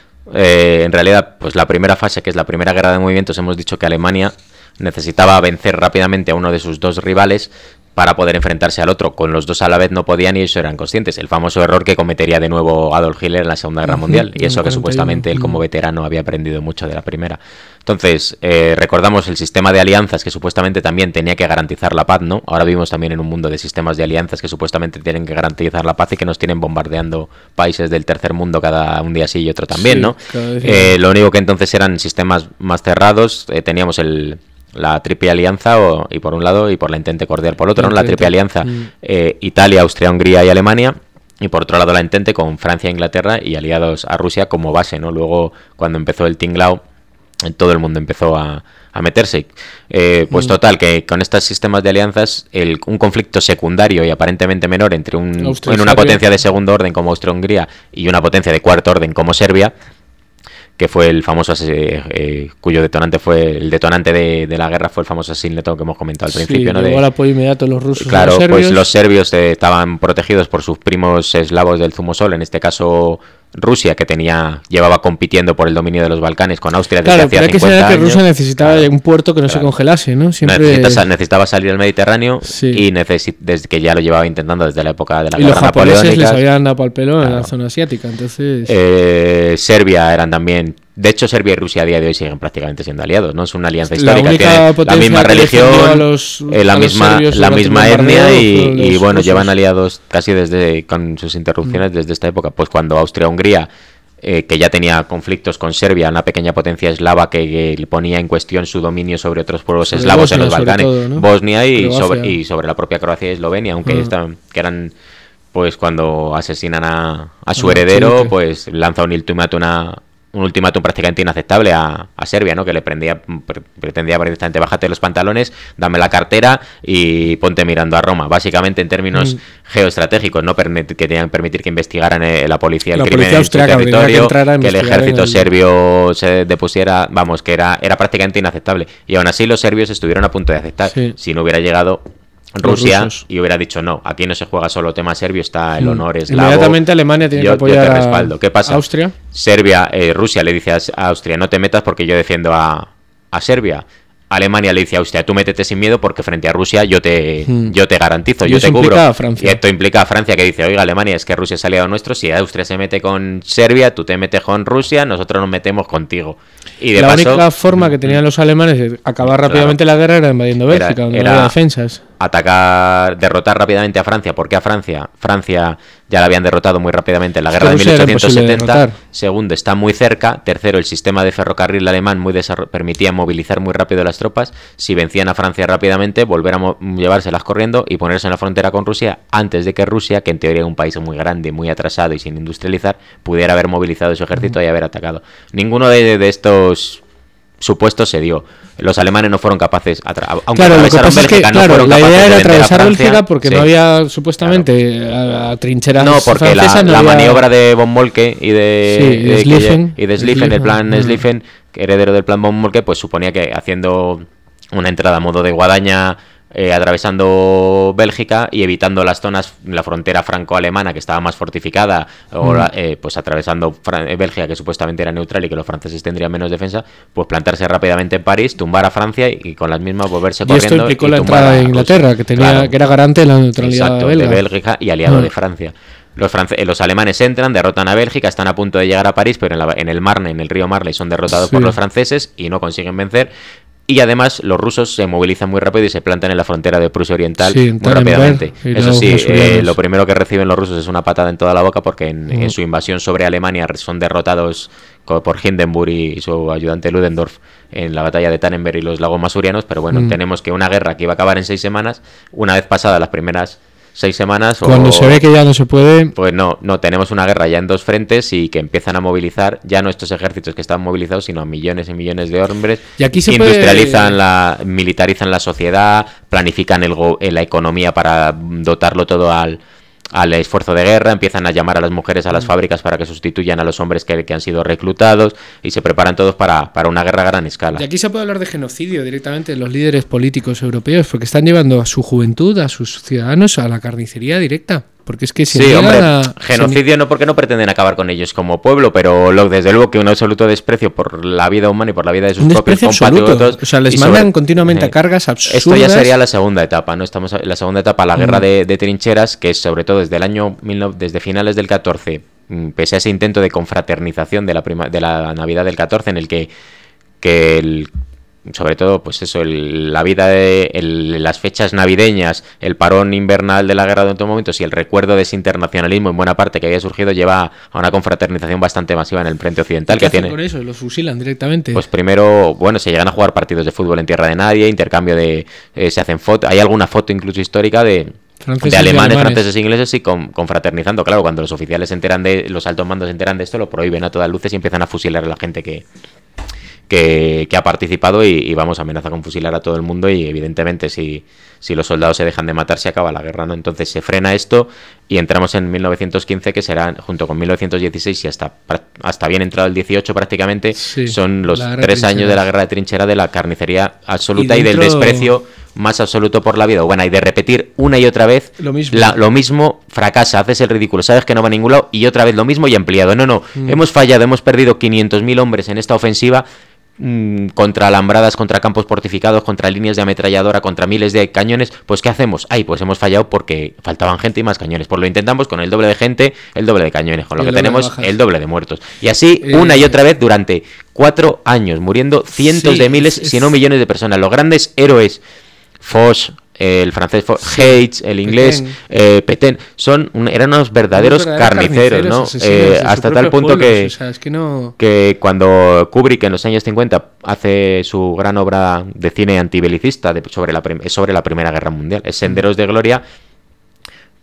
Eh, en realidad, pues la primera fase, que es la primera guerra de movimientos, hemos dicho que Alemania necesitaba vencer rápidamente a uno de sus dos rivales para poder enfrentarse al otro. Con los dos a la vez no podían y eso eran conscientes. El famoso error que cometería de nuevo Adolf Hitler en la Segunda Guerra Mundial. Y eso que supuestamente él como veterano había aprendido mucho de la primera. Entonces, eh, recordamos el sistema de alianzas que supuestamente también tenía que garantizar la paz, ¿no? Ahora vivimos también en un mundo de sistemas de alianzas que supuestamente tienen que garantizar la paz y que nos tienen bombardeando países del tercer mundo cada un día sí y otro también, sí, ¿no? Eh, lo único que entonces eran sistemas más cerrados. Eh, teníamos el... la Triple Alianza o, y por un lado y por la Entente Cordial por otro, ¿no? La Triple Alianza, eh, Italia, Austria, Hungría y Alemania, y por otro lado la Entente con Francia, Inglaterra y aliados a Rusia como base, ¿no? Luego cuando empezó el Tinglao todo el mundo empezó a, a meterse. Eh, pues total, que con estos sistemas de alianzas el, un conflicto secundario y aparentemente menor entre un, en una potencia de segundo orden como Austria-Hungría y una potencia de cuarto orden como Serbia, que fue el famoso, eh, eh, cuyo detonante fue, el detonante de, de la guerra fue el famoso asesinato que hemos comentado al principio, sí, ¿no? Llegó el apoyo inmediato los rusos. Claro, los serbios. Pues los serbios eh, estaban protegidos por sus primos eslavos del Zumosol, en este caso Rusia, que tenía llevaba compitiendo por el dominio de los Balcanes con Austria desde claro, hacía pero hay que cincuenta saber años. Que Rusia necesitaba claro, un puerto que no claro. se congelase, ¿no? Siempre... Necesita, necesitaba salir al Mediterráneo sí. y necesit, desde que ya lo llevaba intentando desde la época de la y guerra napoleónica. Y los japoneses les habían dado pal pelo claro. en la zona asiática, entonces... Eh, Serbia eran también... De hecho, Serbia y Rusia a día de hoy siguen prácticamente siendo aliados, ¿no? Es una alianza histórica. Tienen la misma religión, los, eh, la misma la misma etnia y, y bueno, rusos. Llevan aliados casi desde con sus interrupciones mm. desde esta época. Pues cuando Austria-Hungría, eh, que ya tenía conflictos con Serbia, una pequeña potencia eslava que, que ponía en cuestión su dominio sobre otros pueblos sobre eslavos Bosnia, en los Balcanes, todo, ¿no? Bosnia y sobre, y sobre la propia Croacia y Eslovenia, aunque mm. estaban, que eran... Pues cuando asesinan a, a su ah, heredero, sí, pues lanza un ultimátum a un ultimátum prácticamente inaceptable a, a Serbia, ¿no? Que le prendía, pre, pretendía directamente bájate los pantalones, dame la cartera y ponte mirando a Roma. Básicamente en términos mm. geoestratégicos, ¿no? Permit, que tenían que permitir que investigaran eh, la policía el la crimen policía en su territorio, que, que el ejército el... serbio se depusiera, vamos, que era, era prácticamente inaceptable. Y aún así los serbios estuvieron a punto de aceptar. Sí. Si no hubiera llegado Rusia y hubiera dicho no, aquí no se juega solo tema serbio, está el honor eslavo. Inmediatamente Alemania tiene yo, que apoyar yo te respaldo. ¿Qué pasa? a Austria. Serbia, eh, Rusia le dice a, a Austria no te metas porque yo defiendo a, a Serbia. Alemania le dice a Austria tú métete sin miedo porque frente a Rusia yo te hmm. yo te garantizo, y yo te cubro. A Francia. Y esto implica a Francia que dice oiga Alemania es que Rusia es aliado nuestro, si Austria se mete con Serbia tú te metes con Rusia, nosotros nos metemos contigo. Y de la paso, única forma que tenían los alemanes de acabar rápidamente claro, la guerra era invadiendo Bélgica, era, donde era, no había defensas. Atacar, derrotar rápidamente a Francia. ¿Por qué a Francia? Francia ya la habían derrotado muy rápidamente en la guerra de mil ochocientos setenta. Segundo, está muy cerca. Tercero, el sistema de ferrocarril alemán muy permitía movilizar muy rápido las tropas. Si vencían a Francia rápidamente, volver a llevárselas corriendo y ponerse en la frontera con Rusia antes de que Rusia, que en teoría es un país muy grande, muy atrasado y sin industrializar, pudiera haber movilizado su ejército y haber atacado. Ninguno de, de estos supuestos se dio. Los alemanes no fueron capaces, atra- aunque claro, atravesaron lo que Bélgica, es que, no claro, fueron la capaces idea era de atravesar Bélgica porque sí, no había supuestamente claro. a, a trincheras no, porque francesas, la, no la había... maniobra de von Moltke y de, sí, de, de Schlieffen, y de Schlieffen, el plan uh-huh. Schlieffen, heredero del plan von Moltke, pues suponía que haciendo una entrada a modo de guadaña Eh, atravesando Bélgica y evitando las zonas, la frontera franco-alemana que estaba más fortificada, o mm. eh, pues atravesando Fran- Bélgica que supuestamente era neutral y que los franceses tendrían menos defensa, pues plantarse rápidamente en París, tumbar a Francia y, y con las mismas volverse y corriendo. Esto implicó y la entrada de Inglaterra, Rusia, que tenía claro, que era garante de la neutralidad exacto, belga. de Bélgica y aliado mm. de Francia. Los, france- los alemanes entran, derrotan a Bélgica, están a punto de llegar a París, pero en, la, en el Marne, en el río Marne, son derrotados sí. por los franceses y no consiguen vencer. Y además los rusos se movilizan muy rápido y se plantan en la frontera de Prusia Oriental sí, muy rápidamente. Eso sí, eh, lo primero que reciben los rusos es una patada en toda la boca porque en, mm. en su invasión sobre Alemania son derrotados por Hindenburg y su ayudante Ludendorff en la batalla de Tannenberg y los lagos masurianos, pero bueno, mm. tenemos que una guerra que iba a acabar en seis semanas, una vez pasadas las primeras seis semanas cuando o, se ve que ya no se puede, pues no, no, tenemos una guerra ya en dos frentes y que empiezan a movilizar ya no estos ejércitos que están movilizados, sino a millones y millones de hombres. Y aquí se industrializan puede... la, militarizan la sociedad, planifican el go, la economía para dotarlo todo al al esfuerzo de guerra, empiezan a llamar a las mujeres a las fábricas para que sustituyan a los hombres que, que han sido reclutados y se preparan todos para, para una guerra a gran escala. Y aquí se puede hablar de genocidio directamente de los líderes políticos europeos porque están llevando a su juventud, a sus ciudadanos a la carnicería directa. Porque es que se sí, hombre, a... genocidio se... no porque no pretenden acabar con ellos como pueblo, pero lo, desde luego que un absoluto desprecio por la vida humana y por la vida de sus un propios compatriotas. O sea, les mandan sobre... continuamente eh, a cargas absurdas. Esto ya sería la segunda etapa, ¿no? Estamos en la segunda etapa, la guerra mm. de, de trincheras, que es sobre todo desde el año, desde finales del catorce, pese a ese intento de confraternización de la, prima, de la Navidad del catorce, en el que, que el... sobre todo, pues eso, el, la vida de el, las fechas navideñas, el parón invernal de la guerra de otros momentos y el recuerdo de ese internacionalismo en buena parte que había surgido lleva a una confraternización bastante masiva en el frente occidental. ¿Qué que hacen tiene con eso? ¿Los fusilan directamente? Pues primero, bueno, se llegan a jugar partidos de fútbol en tierra de nadie, intercambio de... Eh, se hacen fotos, hay alguna foto incluso histórica de... Franceses de alemanes, alemanes, franceses e ingleses y con, confraternizando. Claro, cuando los oficiales se enteran de... los altos mandos se enteran de esto, lo prohíben a todas luces y empiezan a fusilar a la gente que... Que, que ha participado y, y vamos, amenaza con fusilar a todo el mundo y evidentemente si, si los soldados se dejan de matar se acaba la guerra, ¿no? Entonces se frena esto y entramos en mil novecientos quince que será junto con mil novecientos dieciséis y hasta, hasta bien entrado el dieciocho prácticamente sí, son los tres años de la guerra de trinchera de la carnicería absoluta y, dentro... y del desprecio más absoluto por la vida buena y de repetir una y otra vez lo mismo, la, lo mismo fracasa, haces el ridículo, sabes que no va a ningún lado y otra vez lo mismo y ampliado, no, no, mm. hemos fallado, hemos perdido quinientos mil hombres en esta ofensiva contra alambradas, contra campos fortificados, contra líneas de ametralladora, contra miles de cañones, pues ¿qué hacemos? Ay, pues hemos fallado porque faltaban gente y más cañones, pues lo intentamos con el doble de gente, el doble de cañones, con lo que tenemos el doble de muertos, y así eh... una y otra vez durante cuatro años, muriendo cientos sí, de miles, es... si no millones de personas, los grandes héroes, Foch, el francés Foch, sí, Hayes, el inglés Pétain, eh, Pétain son un, eran unos verdaderos carniceros, carniceros, ¿no? Eh, hasta tal punto pueblos, que, o sea, es que, no... que cuando Kubrick en los años cincuenta hace su gran obra de cine antibelicista de, sobre, la, sobre la Primera Guerra Mundial, es Senderos de Gloria,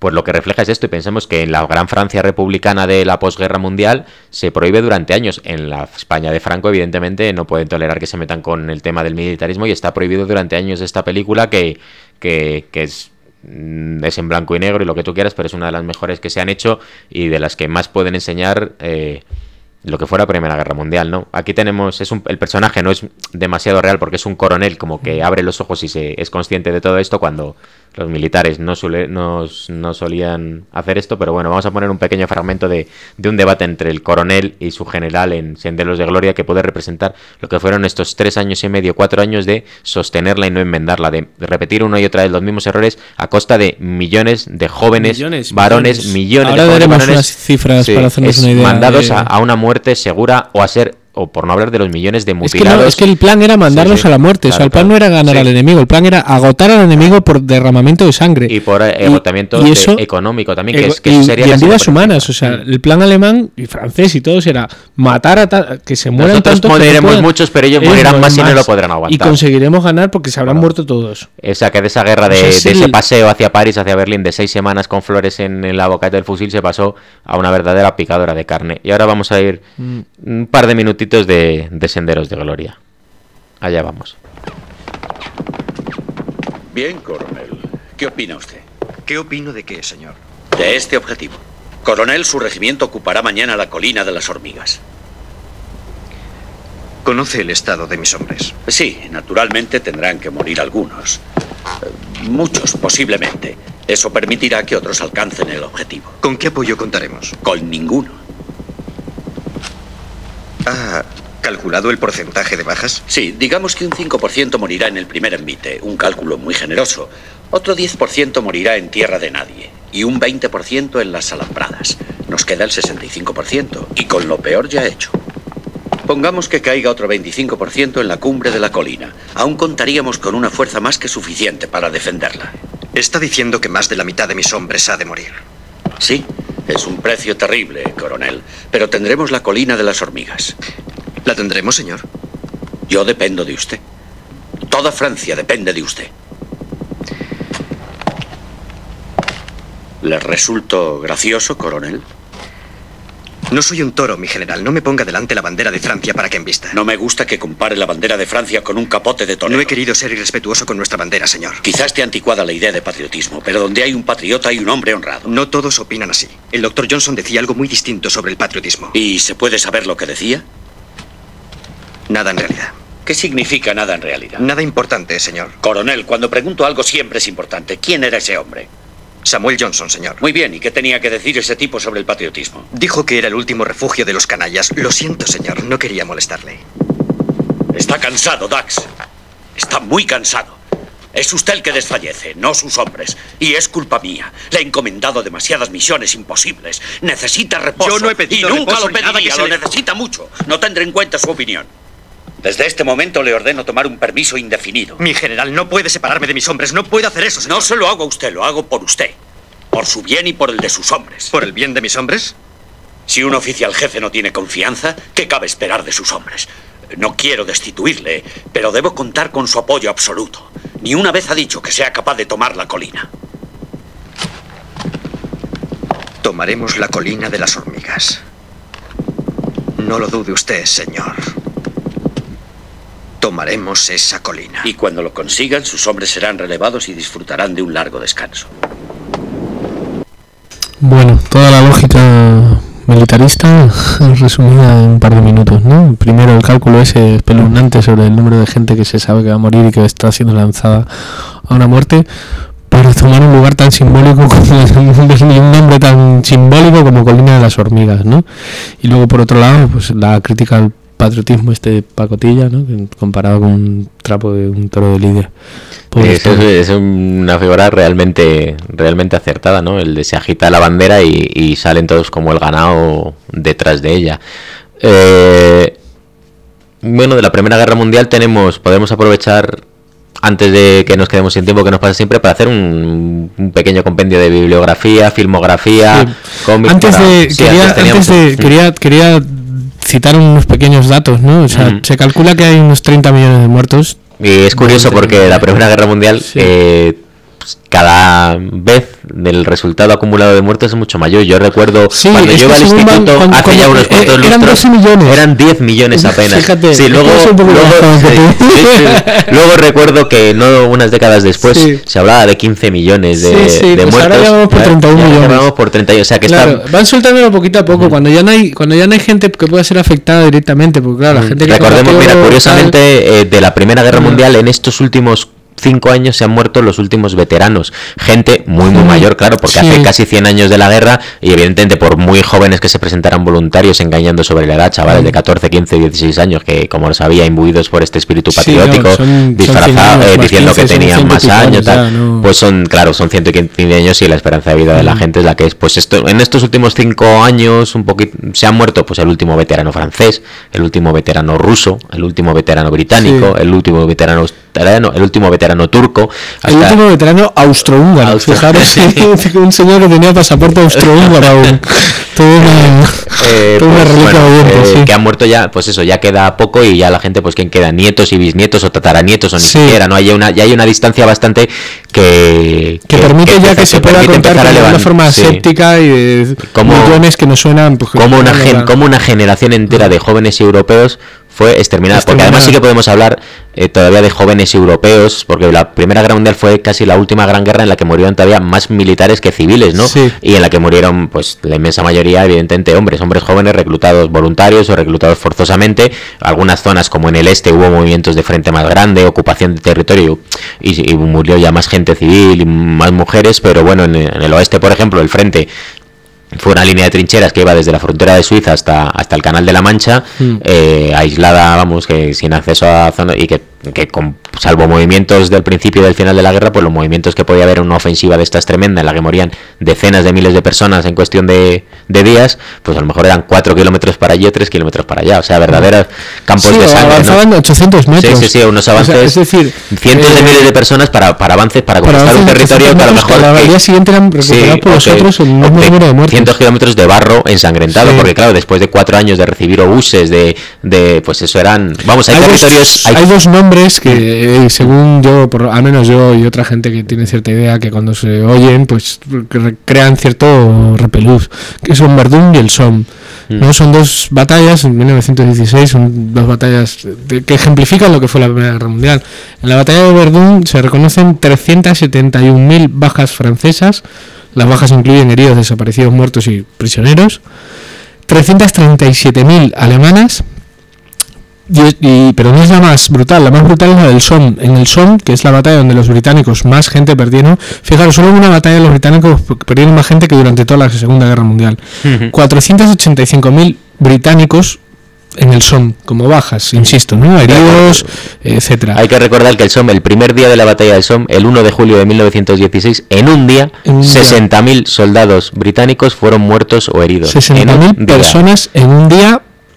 pues lo que refleja es esto, y pensemos que en la gran Francia republicana de la posguerra mundial se prohíbe durante años. En la España de Franco, evidentemente, no pueden tolerar que se metan con el tema del militarismo, y está prohibido durante años esta película que, que, que es, es en blanco y negro y lo que tú quieras, pero es una de las mejores que se han hecho y de las que más pueden enseñar eh, lo que fuera Primera Guerra Mundial, ¿no? Aquí tenemos, es un, el personaje no es demasiado real porque es un coronel como que abre los ojos y se es consciente de todo esto, cuando los militares no, suele, no, no solían hacer esto, pero bueno, vamos a poner un pequeño fragmento de, de un debate entre el coronel y su general en Senderos de Gloria, que puede representar lo que fueron estos tres años y medio, cuatro años de sostenerla y no enmendarla, de repetir una y otra vez los mismos errores a costa de millones de jóvenes, millones, varones, millones, millones Ahora de jóvenes veremos varones, unas cifras sí, para hacernos una idea. Mandados de... a, a una muerte segura o a ser... o por no hablar de los millones de mutilados. Es que, no, es que el plan era mandarlos sí, sí, a la muerte, claro, o sea, el plan claro, no era ganar sí. al enemigo, el plan era agotar al enemigo por derramamiento de sangre. Y por eh, agotamiento y, y eso, de, económico también, que, es, que y, eso sería... Y en vidas humanas, o sea, el plan alemán y francés y todos era matar a ta- que se mueran Nosotros tantos... Nosotros moriremos muchos, pero ellos, ellos morirán más y no lo podrán aguantar. Y conseguiremos ganar porque se habrán claro. muerto todos. O sea, que de esa guerra, de, o sea, de ese el... paseo hacia París, hacia Berlín, de seis semanas con flores en, en la boca del fusil, se pasó a una verdadera picadora de carne. Y ahora vamos a ir mm. un par de minutitos de, de Senderos de Gloria. Allá vamos. Bien, coronel. ¿Qué opina usted? ¿Qué opino de qué, señor? De este objetivo. Coronel, su regimiento ocupará mañana la colina de las hormigas. ¿Conoce el estado de mis hombres? Sí, naturalmente tendrán que morir algunos. Muchos, posiblemente. Eso permitirá que otros alcancen el objetivo. ¿Con qué apoyo contaremos? Con ninguno. Ah... ¿Calculado el porcentaje de bajas? Sí, digamos que un cinco por ciento morirá en el primer envite, un cálculo muy generoso. Otro diez por ciento morirá en tierra de nadie y un veinte por ciento en las alambradas. Nos queda el sesenta y cinco por ciento y con lo peor ya hecho. Pongamos que caiga otro veinticinco por ciento en la cumbre de la colina. Aún contaríamos con una fuerza más que suficiente para defenderla. Está diciendo que más de la mitad de mis hombres ha de morir. Sí, es un precio terrible, coronel, pero tendremos la colina de las hormigas. ¿La tendremos, señor? Yo dependo de usted. Toda Francia depende de usted. ¿Le resulto gracioso, coronel? No soy un toro, mi general. No me ponga delante la bandera de Francia para que embista. No me gusta que compare la bandera de Francia con un capote de torero. No he querido ser irrespetuoso con nuestra bandera, señor. Quizás esté anticuada la idea de patriotismo, pero donde hay un patriota hay un hombre honrado. No todos opinan así. El doctor Johnson decía algo muy distinto sobre el patriotismo. ¿Y se puede saber lo que decía? Nada en realidad. ¿Qué significa nada en realidad? Nada importante, señor. Coronel, cuando pregunto algo siempre es importante. ¿Quién era ese hombre? Samuel Johnson, señor. Muy bien, ¿y qué tenía que decir ese tipo sobre el patriotismo? Dijo que era el último refugio de los canallas. Lo siento, señor, no quería molestarle. Está cansado, Dax. Está muy cansado. Es usted el que desfallece, no sus hombres. Y es culpa mía. Le he encomendado demasiadas misiones imposibles. Necesita reposo. Yo no he pedido y nunca reposo lo pediría, nada que lo le... necesita mucho. No tendré en cuenta su opinión. Desde este momento le ordeno tomar un permiso indefinido. Mi general, no puede separarme de mis hombres. No puede hacer eso, señor. No se lo hago a usted, lo hago por usted. Por su bien y por el de sus hombres. ¿Por el bien de mis hombres? Si un oficial jefe no tiene confianza, ¿qué cabe esperar de sus hombres? No quiero destituirle, pero debo contar con su apoyo absoluto. Ni una vez ha dicho que sea capaz de tomar la colina. Tomaremos la colina de las hormigas. No lo dude usted, señor. Tomaremos esa colina. Y cuando lo consigan, sus hombres serán relevados y disfrutarán de un largo descanso. Bueno, toda la lógica militarista resumida en un par de minutos, ¿no? Primero el cálculo ese espeluznante sobre el número de gente que se sabe que va a morir y que está siendo lanzada a una muerte para tomar un lugar tan simbólico como y un nombre tan simbólico como Colina de las Hormigas, ¿no? Y luego por otro lado, pues la crítica al patriotismo este pacotilla, ¿no? Comparado con un trapo de un toro de lidia. Eso es, es una figura realmente realmente acertada, ¿no? El de se agita la bandera y, y salen todos como el ganado detrás de ella. Eh, bueno, de la Primera Guerra Mundial tenemos podemos aprovechar, antes de que nos quedemos sin tiempo, que nos pasa siempre, para hacer un, un pequeño compendio de bibliografía, filmografía, sí. cómics. Antes para... de, sí, quería, antes antes de un... quería, quería citar unos pequeños datos, ¿no? O sea, mm. se calcula que hay unos treinta millones de muertos. Y es curioso porque la Primera Guerra Mundial, sí. eh, pues, cada vez del resultado acumulado de muertos es mucho mayor. Yo recuerdo sí, cuando yo iba al instituto cuando, hace cuando, ya unos cuantos eh, eran doce millones. Eran diez millones apenas. Fíjate, sí, luego, luego, sí, sí, luego recuerdo que no unas décadas después sí. se hablaba de quince millones de, sí, sí, de pues muertos. Ahora ya vamos por treinta y uno millones. Vamos por treinta, o sea que claro, está... van soltándolo poquito a poco, uh-huh. cuando ya no hay cuando ya no hay gente que pueda ser afectada directamente, porque claro, la gente que recordemos, mira, curiosamente eh, de la Primera Guerra uh-huh. Mundial en estos últimos cinco años se han muerto los últimos veteranos, gente muy muy mayor, claro, porque sí. hace casi cien años de la guerra y evidentemente por muy jóvenes que se presentaran voluntarios engañando sobre la edad, chavales de catorce, quince, dieciséis años que como lo sabía imbuidos por este espíritu patriótico, sí, no, son, disfrazados, son eh, diciendo quince, que tenían más años, tal, ya, no. pues son, claro, son ciento quince años y la esperanza de vida de la gente es la que es. Pues esto, en estos últimos cinco años un poquito se han muerto pues el último veterano francés, el último veterano ruso, el último veterano británico, sí. el último veterano australiano, el último veterano turco, hasta... el último veterano austrohúngaro. Austro... Fijaros, sí. un señor que tenía pasaporte austrohúngaro aún. Toda una, eh, toda una pues, reliquia bueno, viviente, eh, sí. que han muerto ya, pues eso, ya queda poco y ya la gente, pues quién queda, nietos y bisnietos o tataranietos o ni sí. siquiera, ¿no? Hay una, ya hay una distancia bastante que... Que, que permite que ya que se pueda contar de una forma sí. séptica y de como, millones que nos suenan... Pues, como, una gen, como una generación entera de jóvenes europeos fue exterminada, porque además sí que podemos hablar eh, todavía de jóvenes europeos, porque la Primera Guerra Mundial fue casi la última gran guerra en la que murieron todavía más militares que civiles, ¿no? Sí. Y en la que murieron, pues, la inmensa mayoría, evidentemente, hombres, hombres jóvenes reclutados voluntarios o reclutados forzosamente. Algunas zonas, como en el este, hubo movimientos de frente más grande, ocupación de territorio, y, y murió ya más gente civil y más mujeres, pero bueno, en, en el oeste, por ejemplo, el frente fue una línea de trincheras que iba desde la frontera de Suiza hasta hasta el Canal de la Mancha, mm. eh, aislada, vamos, que sin acceso a zona y que, que con, salvo movimientos del principio y del final de la guerra, pues los movimientos que podía haber en una ofensiva de estas tremenda en la que morían decenas de miles de personas en cuestión de, de días, pues a lo mejor eran cuatro kilómetros para allí o tres kilómetros para allá, o sea, verdaderos campos sí, de sangre, avanzaban ¿no? ochocientos metros. Sí, sí, sí, unos avances, o sea, es decir, cientos eh, de miles de personas para, para avances, para conquistar un territorio que a lo mejor... Al día siguiente eran recuperados sí, por los otros el mismo número de muertos. cientos kilómetros de barro ensangrentado, sí. porque claro, después de cuatro años de recibir obuses, de, de pues eso eran... Vamos, hay, hay territorios... Dos, hay... hay dos nombres que, eh, según yo, por, al menos yo y otra gente que tiene cierta idea, que cuando se oyen, pues crean cierto repelús, que son Verdún y el Somme. ¿No? Son dos batallas en mil novecientos dieciséis, son dos batallas de, que ejemplifican lo que fue la Primera Guerra Mundial. En la batalla de Verdún se reconocen trescientas setenta y un mil bajas francesas, las bajas incluyen heridos, desaparecidos, muertos y prisioneros, trescientas treinta y siete mil alemanas, y, y, pero no es la más brutal, la más brutal es la del Somme. En el Somme, que es la batalla donde los británicos más gente perdieron, fijaros, solo en una batalla los británicos perdieron más gente que durante toda la Segunda Guerra Mundial. Uh-huh. cuatrocientos ochenta y cinco mil británicos en el Somme, como bajas, insisto, ¿no? Heridos, etcétera. Hay que recordar que el Somme, el primer día de la batalla del Somme, el uno de julio de mil novecientos dieciséis, en un día, sesenta mil soldados británicos fueron muertos o heridos. sesenta mil personas en un día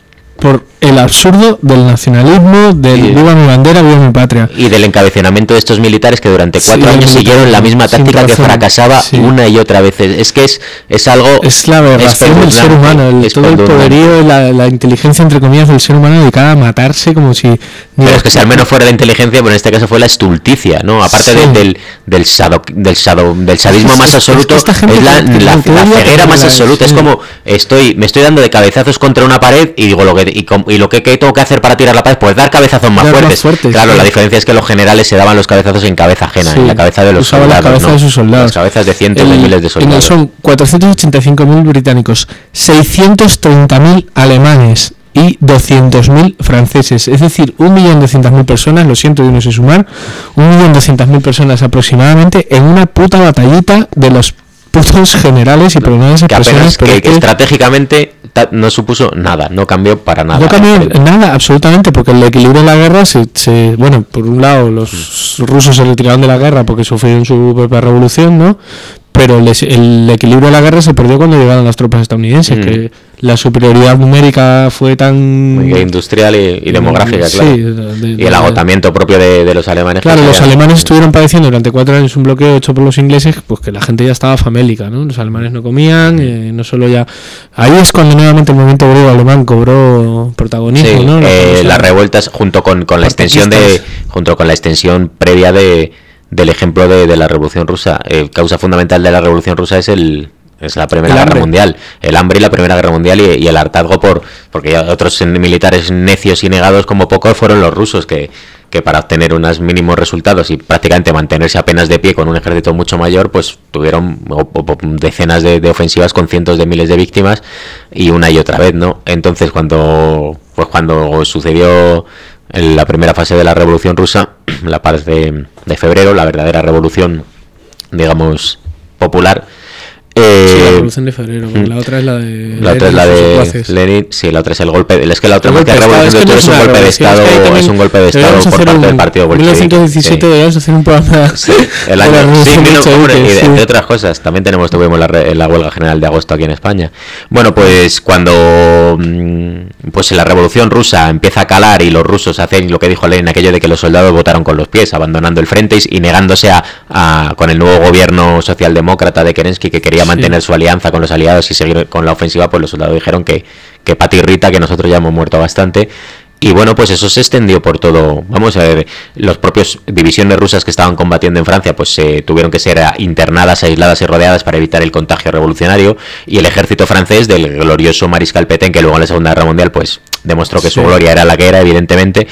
por el absurdo del nacionalismo, del sí. viva mi bandera, viva mi patria. Y del encabecinamiento de estos militares que durante cuatro sí, años siguieron la misma táctica que fracasaba sí. una y otra vez. Es que es, es algo... Es la aberración del ser humano, el, todo el poderío, la, la inteligencia, entre comillas, del ser humano dedicada a matarse como si... Pero es que si al menos fuera la inteligencia, pero en este caso fue la estulticia, ¿no? Aparte sí. de, del, del, sado, del, sado, del sadismo es, más absoluto, es, es la, la, la, la ceguera más absoluta. Sí. Es como, estoy me estoy dando de cabezazos contra una pared y digo, lo que... Y, y lo que, que tengo que hacer para tirar la pared, pues dar cabezazos más, fuertes. más fuertes. Claro, sí. La diferencia es que los generales se daban los cabezazos en cabeza ajena, sí. en la cabeza de los Usaban soldados. Las cabezas ¿no? de sus soldados. Las cabezas de cientos el, de miles de soldados. Son cuatrocientos ochenta y cinco mil británicos, seiscientos treinta mil alemanes y doscientos mil franceses. Es decir, un millón doscientas mil personas, lo siento, yo no sé sumar, un millón doscientas mil personas aproximadamente en una puta batallita de los putos generales y perdonad que apenas que, que estratégicamente no supuso nada, no cambió para nada. No cambió nada, absolutamente, porque el equilibrio de la guerra se, se bueno, por un lado los rusos se retiraron de la guerra porque sufrieron su propia revolución, ¿no? Pero el, el equilibrio de la guerra se perdió cuando llegaron las tropas estadounidenses, mm. que la superioridad numérica fue tan... Muy industrial y, y demográfica, sí, claro. De, de, y el agotamiento propio de, de los alemanes. Claro, los alemanes estuvieron padeciendo durante cuatro años un bloqueo hecho por los ingleses, pues que la gente ya estaba famélica, ¿no? Los alemanes no comían, eh, no solo ya... Ahí es cuando nuevamente el movimiento obrero alemán cobró protagonismo, sí, ¿no? Eh, las revueltas junto con, con la extensión de... junto con la extensión previa de... del ejemplo de, de la Revolución Rusa. Eh, causa fundamental de la Revolución Rusa es el es la Primera Guerra Mundial, el hambre y la Primera Guerra Mundial y, y el hartazgo por porque otros militares necios y negados como pocos fueron los rusos que que para obtener unos mínimos resultados y prácticamente mantenerse apenas de pie con un ejército mucho mayor, pues tuvieron o, o, decenas de, de ofensivas con cientos de miles de víctimas y una y otra vez, ¿no? Entonces cuando pues cuando sucedió en la primera fase de la Revolución Rusa, la paz de, de febrero, la verdadera revolución, digamos, popular. Eh, sí, la revolución de febrero, porque la otra es la de la otra es la de Lenin, sí, la otra es el golpe, es que la otra el más que revolución de es un golpe de estado, es un golpe de estado por parte un, del partido bolchevique. En mil novecientos diecisiete sí. Debíamos hacer un programa sí, el año, sí, no, hombre, y de, sí. Entre otras cosas, también tenemos tuvimos la, la huelga general de agosto aquí en España. Bueno, pues cuando pues la revolución rusa empieza a calar y los rusos hacen lo que dijo Lenin, aquello de que los soldados votaron con los pies, abandonando el frente y, y negándose a, a con el nuevo gobierno socialdemócrata de Kerensky que quería mantener sí. su alianza con los aliados y seguir con la ofensiva, pues los soldados dijeron que, que patirrita, que nosotros ya hemos muerto bastante. Y bueno, pues eso se extendió por todo. Vamos a ver, los propios divisiones rusas que estaban combatiendo en Francia, pues eh, tuvieron que ser internadas, aisladas y rodeadas para evitar el contagio revolucionario. Y el ejército francés del glorioso mariscal Pétain, que luego en la Segunda Guerra Mundial pues demostró que sí. su gloria era la que era, evidentemente.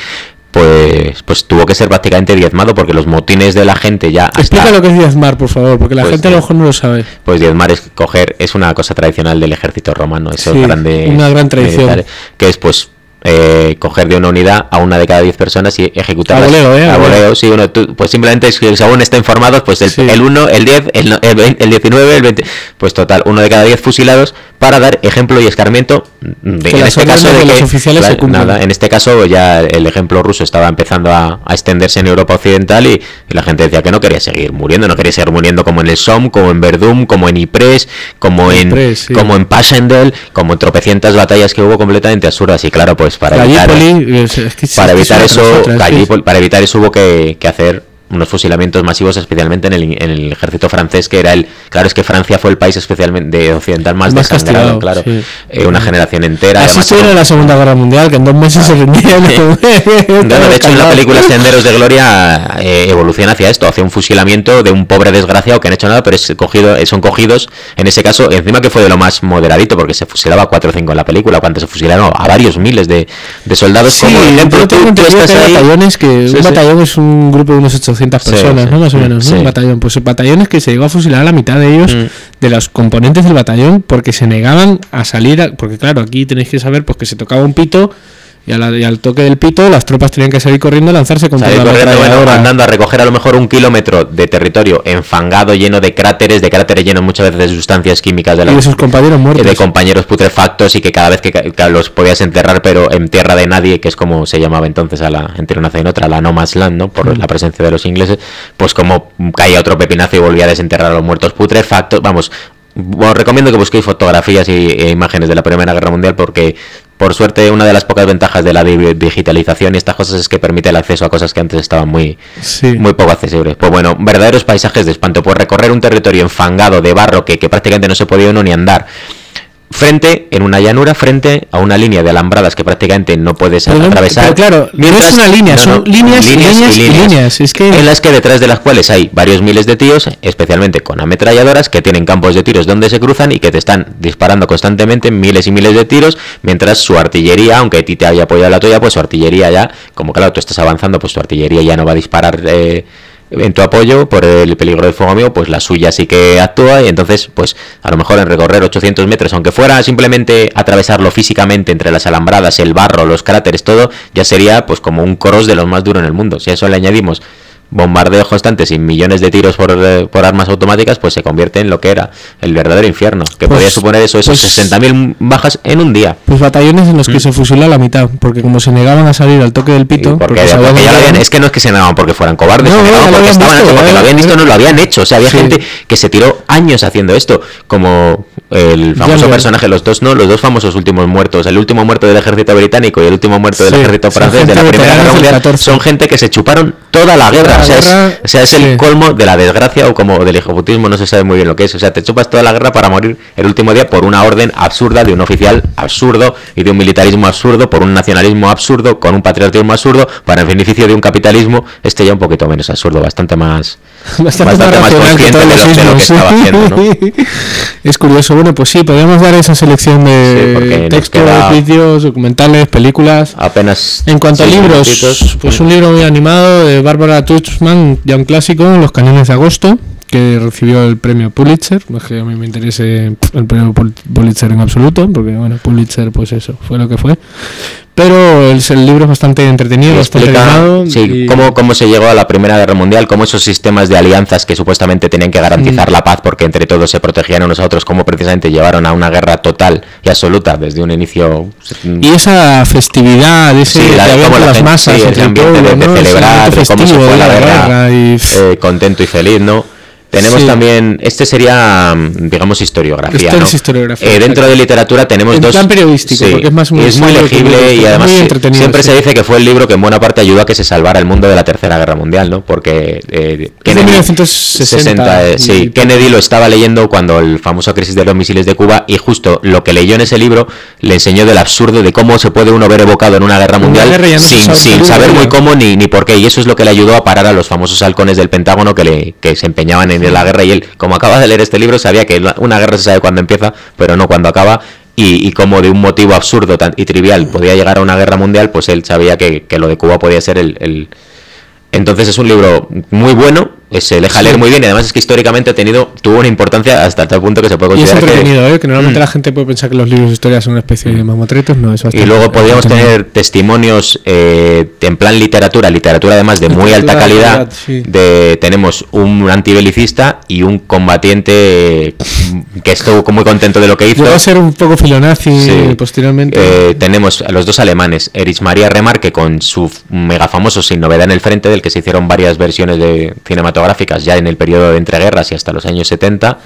Pues, pues tuvo que ser prácticamente diezmado porque los motines de la gente ya... Explica hasta... lo que es diezmar, por favor, porque la pues, gente a lo mejor no lo sabe. Pues diezmar es coger, es una cosa tradicional del ejército romano, eso sí, es grande, una gran tradición. Militares, que es pues eh, coger de una unidad a una de cada diez personas y ejecutarlas. A voleo, ¿eh? A voleo, sí, uno, tú, pues simplemente si según estén informados, pues el, sí. el uno, el diez, el, el, veinte, el diecinueve, el veinte, pues total, uno de cada diez fusilados para dar ejemplo y escarmiento de, en este caso de, de que, los oficiales claro, se cumplen. Nada, en este caso ya el ejemplo ruso estaba empezando a, a extenderse en Europa occidental y, y la gente decía que no quería seguir muriendo, no quería seguir muriendo como en el Somme, como en Verdún, como en Ypres, como en Ypres, sí. como en Passchendaele, como en tropecientas batallas que hubo completamente absurdas y claro, pues para Gallipoli, evitar, es que para evitar eso, nosotras, Gallipoli, sí. para evitar eso hubo que, que hacer unos fusilamientos masivos, especialmente en el, en el ejército francés, que era el... Claro, es que Francia fue el país especialmente de occidental más, más desangrado, claro. Sí. Eh, una generación entera. Así estuvieron en la Segunda Guerra Mundial, que en dos meses ah. se rendían. No, de hecho, en la película Senderos de Gloria eh, evoluciona hacia esto, hacia un fusilamiento de un pobre desgraciado que no ha hecho nada, pero es cogido, son cogidos, en ese caso, encima que fue de lo más moderadito, porque se fusilaba a cuatro o cinco en la película, cuando se fusilaron a varios miles de, de soldados. Sí, como ejemplo, tú, tú estás que hay batallones, que sí, un batallón sí. es un grupo de unos ochocientas personas, sí, sí, ¿no? Más o menos, ¿no? Sí. Un batallón. Pues batallones que se llegó a fusilar a la mitad de ellos, mm. de los componentes del batallón, porque se negaban a salir, a, porque claro, aquí tenéis que saber pues que se tocaba un pito y, a la, y al toque del pito las tropas tenían que salir corriendo a lanzarse contra la bueno, andando a recoger a lo mejor un kilómetro de territorio enfangado, lleno de cráteres, de cráteres llenos muchas veces de sustancias químicas de, la, y de sus compañeros muertos, de compañeros putrefactos y que cada vez que, que los podías enterrar pero en tierra de nadie, que es como se llamaba entonces a la entre una y otra, la no man's land, ¿no? Por mm. la presencia de los ingleses, pues como caía otro pepinazo y volvía a desenterrar a los muertos putrefactos. Vamos, os recomiendo que busquéis fotografías y, e imágenes de la Primera Guerra Mundial porque por suerte una de las pocas ventajas de la digitalización y estas cosas es que permite el acceso a cosas que antes estaban muy, sí. muy poco accesibles. Pues bueno, verdaderos paisajes de espanto, pues recorrer un territorio enfangado de barro que, que prácticamente no se podía uno ni andar, frente, en una llanura, frente a una línea de alambradas que prácticamente no puedes pero atravesar. Pero claro, mientras, no es una línea, no, son no, líneas, líneas, líneas y líneas. Y líneas. Es que... En las que detrás de las cuales hay varios miles de tíos, especialmente con ametralladoras, que tienen campos de tiros donde se cruzan y que te están disparando constantemente miles y miles de tiros, mientras su artillería, aunque a ti te haya apoyado la tuya, pues su artillería ya, como claro, tú estás avanzando, pues tu artillería ya no va a disparar... Eh, en tu apoyo por el peligro del fuego amigo, pues la suya sí que actúa y entonces pues a lo mejor en recorrer ochocientos metros, aunque fuera simplemente atravesarlo físicamente entre las alambradas, el barro, los cráteres, todo, ya sería pues como un cross de los más duros en el mundo. Si a eso le añadimos bombardeos constantes y millones de tiros por, por armas automáticas, pues se convierte en lo que era el verdadero infierno, que pues, podía suponer eso, esos pues, sesenta mil bajas en un día. Pues batallones en los que mm. se fusiló a la mitad, porque como se negaban a salir al toque del pito, sí, porque, porque, porque ya lo habían, es que no es que se negaban porque fueran cobardes, no, se negaban no, porque, estaban, visto, porque lo habían visto, no lo habían hecho, o sea, había sí. gente que se tiró años haciendo esto, como el famoso personaje, los dos no, los dos famosos últimos muertos, el último muerto del ejército británico y el último muerto del sí, ejército francés de la Primera Guerra Mundial, son gente que se chuparon toda la guerra. Toda la o, sea, guerra es, o sea, es sí. el colmo de la desgracia o como del hijoputismo, no se sabe muy bien lo que es. O sea, te chupas toda la guerra para morir el último día por una orden absurda de un oficial absurdo y de un militarismo absurdo, por un nacionalismo absurdo, con un patriotismo absurdo, para el beneficio de un capitalismo, este ya un poquito menos absurdo, bastante más... Bastante, bastante más consciente de lo, de lo que estaba haciendo, ¿no? Es curioso. Bueno, pues sí, podríamos dar esa selección de sí, textos, queda... vídeos, documentales, películas. Apenas. En cuanto a libros, minutitos. Pues un libro muy animado de Barbara Tuchman, ya un clásico, Los cañones de agosto, que recibió el premio Pulitzer. No es que a mí me interese el premio Pulitzer en absoluto, porque bueno, Pulitzer, pues eso, fue lo que fue. Pero el, el libro es bastante entretenido, bastante animado. Sí, y... cómo, cómo se llegó a la Primera Guerra Mundial, cómo esos sistemas de alianzas que supuestamente tenían que garantizar mm. la paz porque entre todos se protegían unos a otros, cómo precisamente llevaron a una guerra total y absoluta desde un inicio. Y esa festividad, ese sí, la, de las gente, masas, sí, el ambiente de, de, ¿no? de celebrar, de cómo se fue la guerra, guerra y... eh, contento y feliz, ¿no? Tenemos sí. también, este sería, digamos, historiografía, Esto ¿no? es historiografía. Eh, dentro de literatura tenemos en dos... En plan periodístico, sí, porque es más un es muy legible y además sí, siempre sí. se dice que fue el libro que en buena parte ayudó a que se salvara el mundo de la Tercera Guerra Mundial, ¿no? Porque eh, Kennedy, mil novecientos sesenta, eh, sí, Kennedy lo estaba leyendo cuando el famoso crisis de los misiles de Cuba y justo lo que leyó en ese libro le enseñó del absurdo de cómo se puede uno ver evocado en una guerra mundial una guerra sin, no sin saber muy cómo ni, ni por qué, y eso es lo que le ayudó a parar a los famosos halcones del Pentágono que, le, que se empeñaban en ir a la guerra y él, como acaba de leer este libro, sabía que una guerra se sabe cuándo empieza, pero no cuándo acaba, y, y como de un motivo absurdo y trivial podía llegar a una guerra mundial, pues él sabía que, que lo de Cuba podía ser el, el... Entonces es un libro muy bueno, se deja sí. leer muy bien y además es que históricamente ha tenido, tuvo una importancia hasta tal punto que se puede considerar y es entretenido, que... ¿eh? que normalmente mm. la gente puede pensar que los libros de historia son una especie de mamotretos, no, es bastante... Y luego podríamos tener testimonios eh, en plan literatura, literatura además de muy alta calidad, sí. de tenemos un antibelicista y un combatiente que estuvo muy contento de lo que hizo. Va a ser un poco filonazi sí. posteriormente. Eh, tenemos a los dos alemanes, Erich Maria Remarque con su mega famoso Sin novedad en el frente, del que se hicieron varias versiones de cinematográficas ya en el periodo de entreguerras y hasta los años setenta.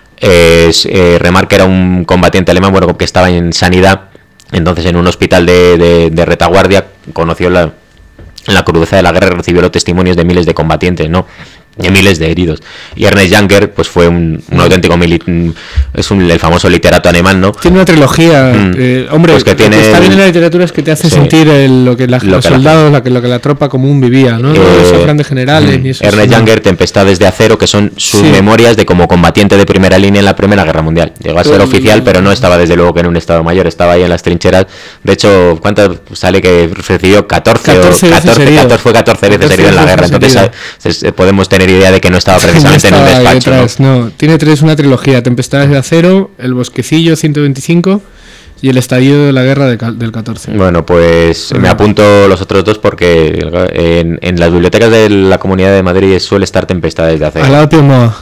Eh, eh, Remarque era un combatiente alemán, bueno, que estaba en sanidad, entonces en un hospital de, de, de retaguardia conoció la, la crudeza de la guerra y recibió los testimonios de miles de combatientes, ¿no? De miles de heridos. Y Ernest Janger pues fue un, un auténtico mili- es un, el famoso literato alemán, ¿no? Tiene una trilogía, mm. eh, hombre, pues que lo tiene que está bien en la literatura es que te hace sí. sentir el, lo que la, lo los que soldados, la, la, que, lo que la tropa común vivía, ¿no? Eh, no esos grandes generales mm. ni eso. Ernest Janger, Tempestades de acero, que son sus sí. memorias de como combatiente de primera línea en la Primera Guerra Mundial. Llegó a ser el, oficial, pero no estaba desde luego que en un estado mayor, estaba ahí en las trincheras. De hecho, ¿cuántas sale que recibió? catorce, catorce, o, catorce, catorce fue catorce veces herido en la guerra. Entonces a, podemos tener idea de que no estaba precisamente no en un despacho. Detrás, ¿no? no, tiene tres, una trilogía: Tempestades de acero, El bosquecillo ciento veinticinco y El estallido de la guerra de, del catorce. Bueno, pues me apunto los otros dos porque en, en las bibliotecas de la Comunidad de Madrid suele estar Tempestades de acero. Al lado de Piomoa.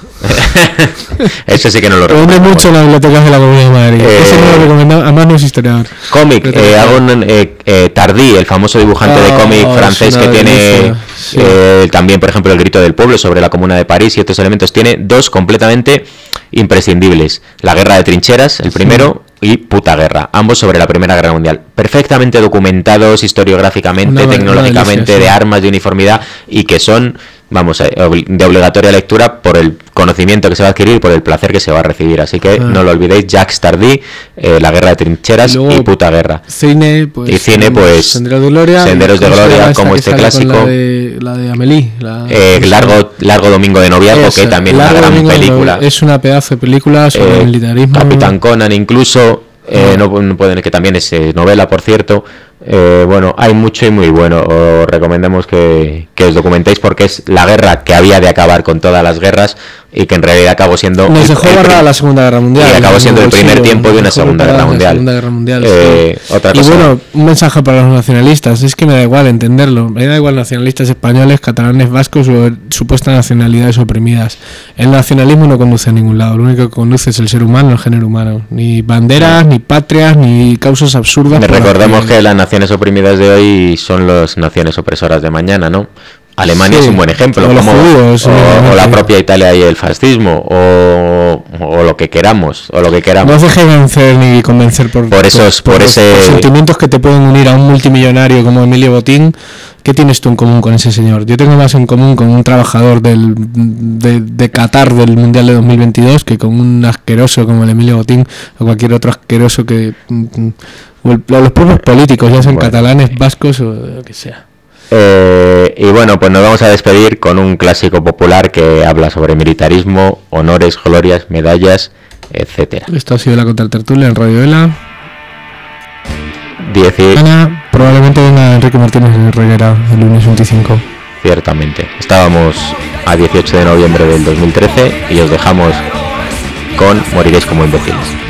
Eso sí que no lo recomiendo. Vende mucho en las bibliotecas de la Comunidad de Madrid. Eh, Eso no lo recomendamos, además no es historiador. Cómic, eh, hago un eh, eh, Tardí, el famoso dibujante oh, de cómic oh, francés que tiene sí. eh, también, por ejemplo, El grito del pueblo sobre la Comuna de París y otros elementos. Tiene dos completamente imprescindibles: La guerra de trincheras, el primero, sí. y Puta guerra, ambos sobre la Primera Guerra Mundial, perfectamente documentados historiográficamente, una, tecnológicamente, una de armas, de uniformidad, y que son, vamos, de obligatoria lectura por el conocimiento que se va a adquirir y por el placer que se va a recibir. Así que ah. no lo olvidéis, Jacques Tardy, eh, La guerra de trincheras y, y Puta guerra. Cine, pues, y cine, pues Senderos de Gloria, Senderos de Gloria, como este clásico. La de, la de Amélie. La, eh, largo, largo Domingo de Noviazgo, esa, que también es una gran película. Es una pedazo de película sobre eh, el militarismo. Capitán Conan incluso. Eh, no, no pueden, que también es eh, novela, por cierto. Eh, bueno, hay mucho y muy bueno. Os recomendamos que, que os documentéis porque es la guerra que había de acabar con todas las guerras y que en realidad acabó siendo... Nos dejó barra la Segunda Guerra Mundial. Y acabó siendo el primer tiempo de una Segunda Guerra Mundial. Segunda Guerra Mundial eh, sí. Otra cosa. Y bueno, un mensaje para los nacionalistas. Es que me da igual entenderlo. Me da igual nacionalistas españoles, catalanes, vascos o supuestas nacionalidades oprimidas. El nacionalismo no conduce a ningún lado. Lo único que conduce es el ser humano, el género humano. Ni banderas, ni patrias, ni causas absurdas. Recordemos que las naciones oprimidas de hoy son las naciones opresoras de mañana, ¿no? Alemania sí, es un buen ejemplo, o, como, judíos, o, o la propia Italia y el fascismo, o, o lo que queramos, o lo que queramos. No os dejes vencer ni convencer por, por esos, por, por, por ese por sentimientos que te pueden unir a un multimillonario como Emilio Botín, ¿qué tienes tú en común con ese señor? Yo tengo más en común con un trabajador del, de, de Qatar del Mundial de dos mil veintidós que con un asqueroso como el Emilio Botín o cualquier otro asqueroso que... o el, los propios políticos, ya sean bueno. catalanes, vascos o lo que sea. Eh, y bueno, pues nos vamos a despedir con un clásico popular que habla sobre militarismo, honores, glorias, medallas, etcétera. Esto ha sido la contratertulia en Radio Vela. Diez y... Ana, probablemente venga Enrique Martínez de Reguera el lunes veinticinco. Ciertamente. Estábamos a dieciocho de noviembre del dos mil trece y os dejamos con Moriréis como imbéciles.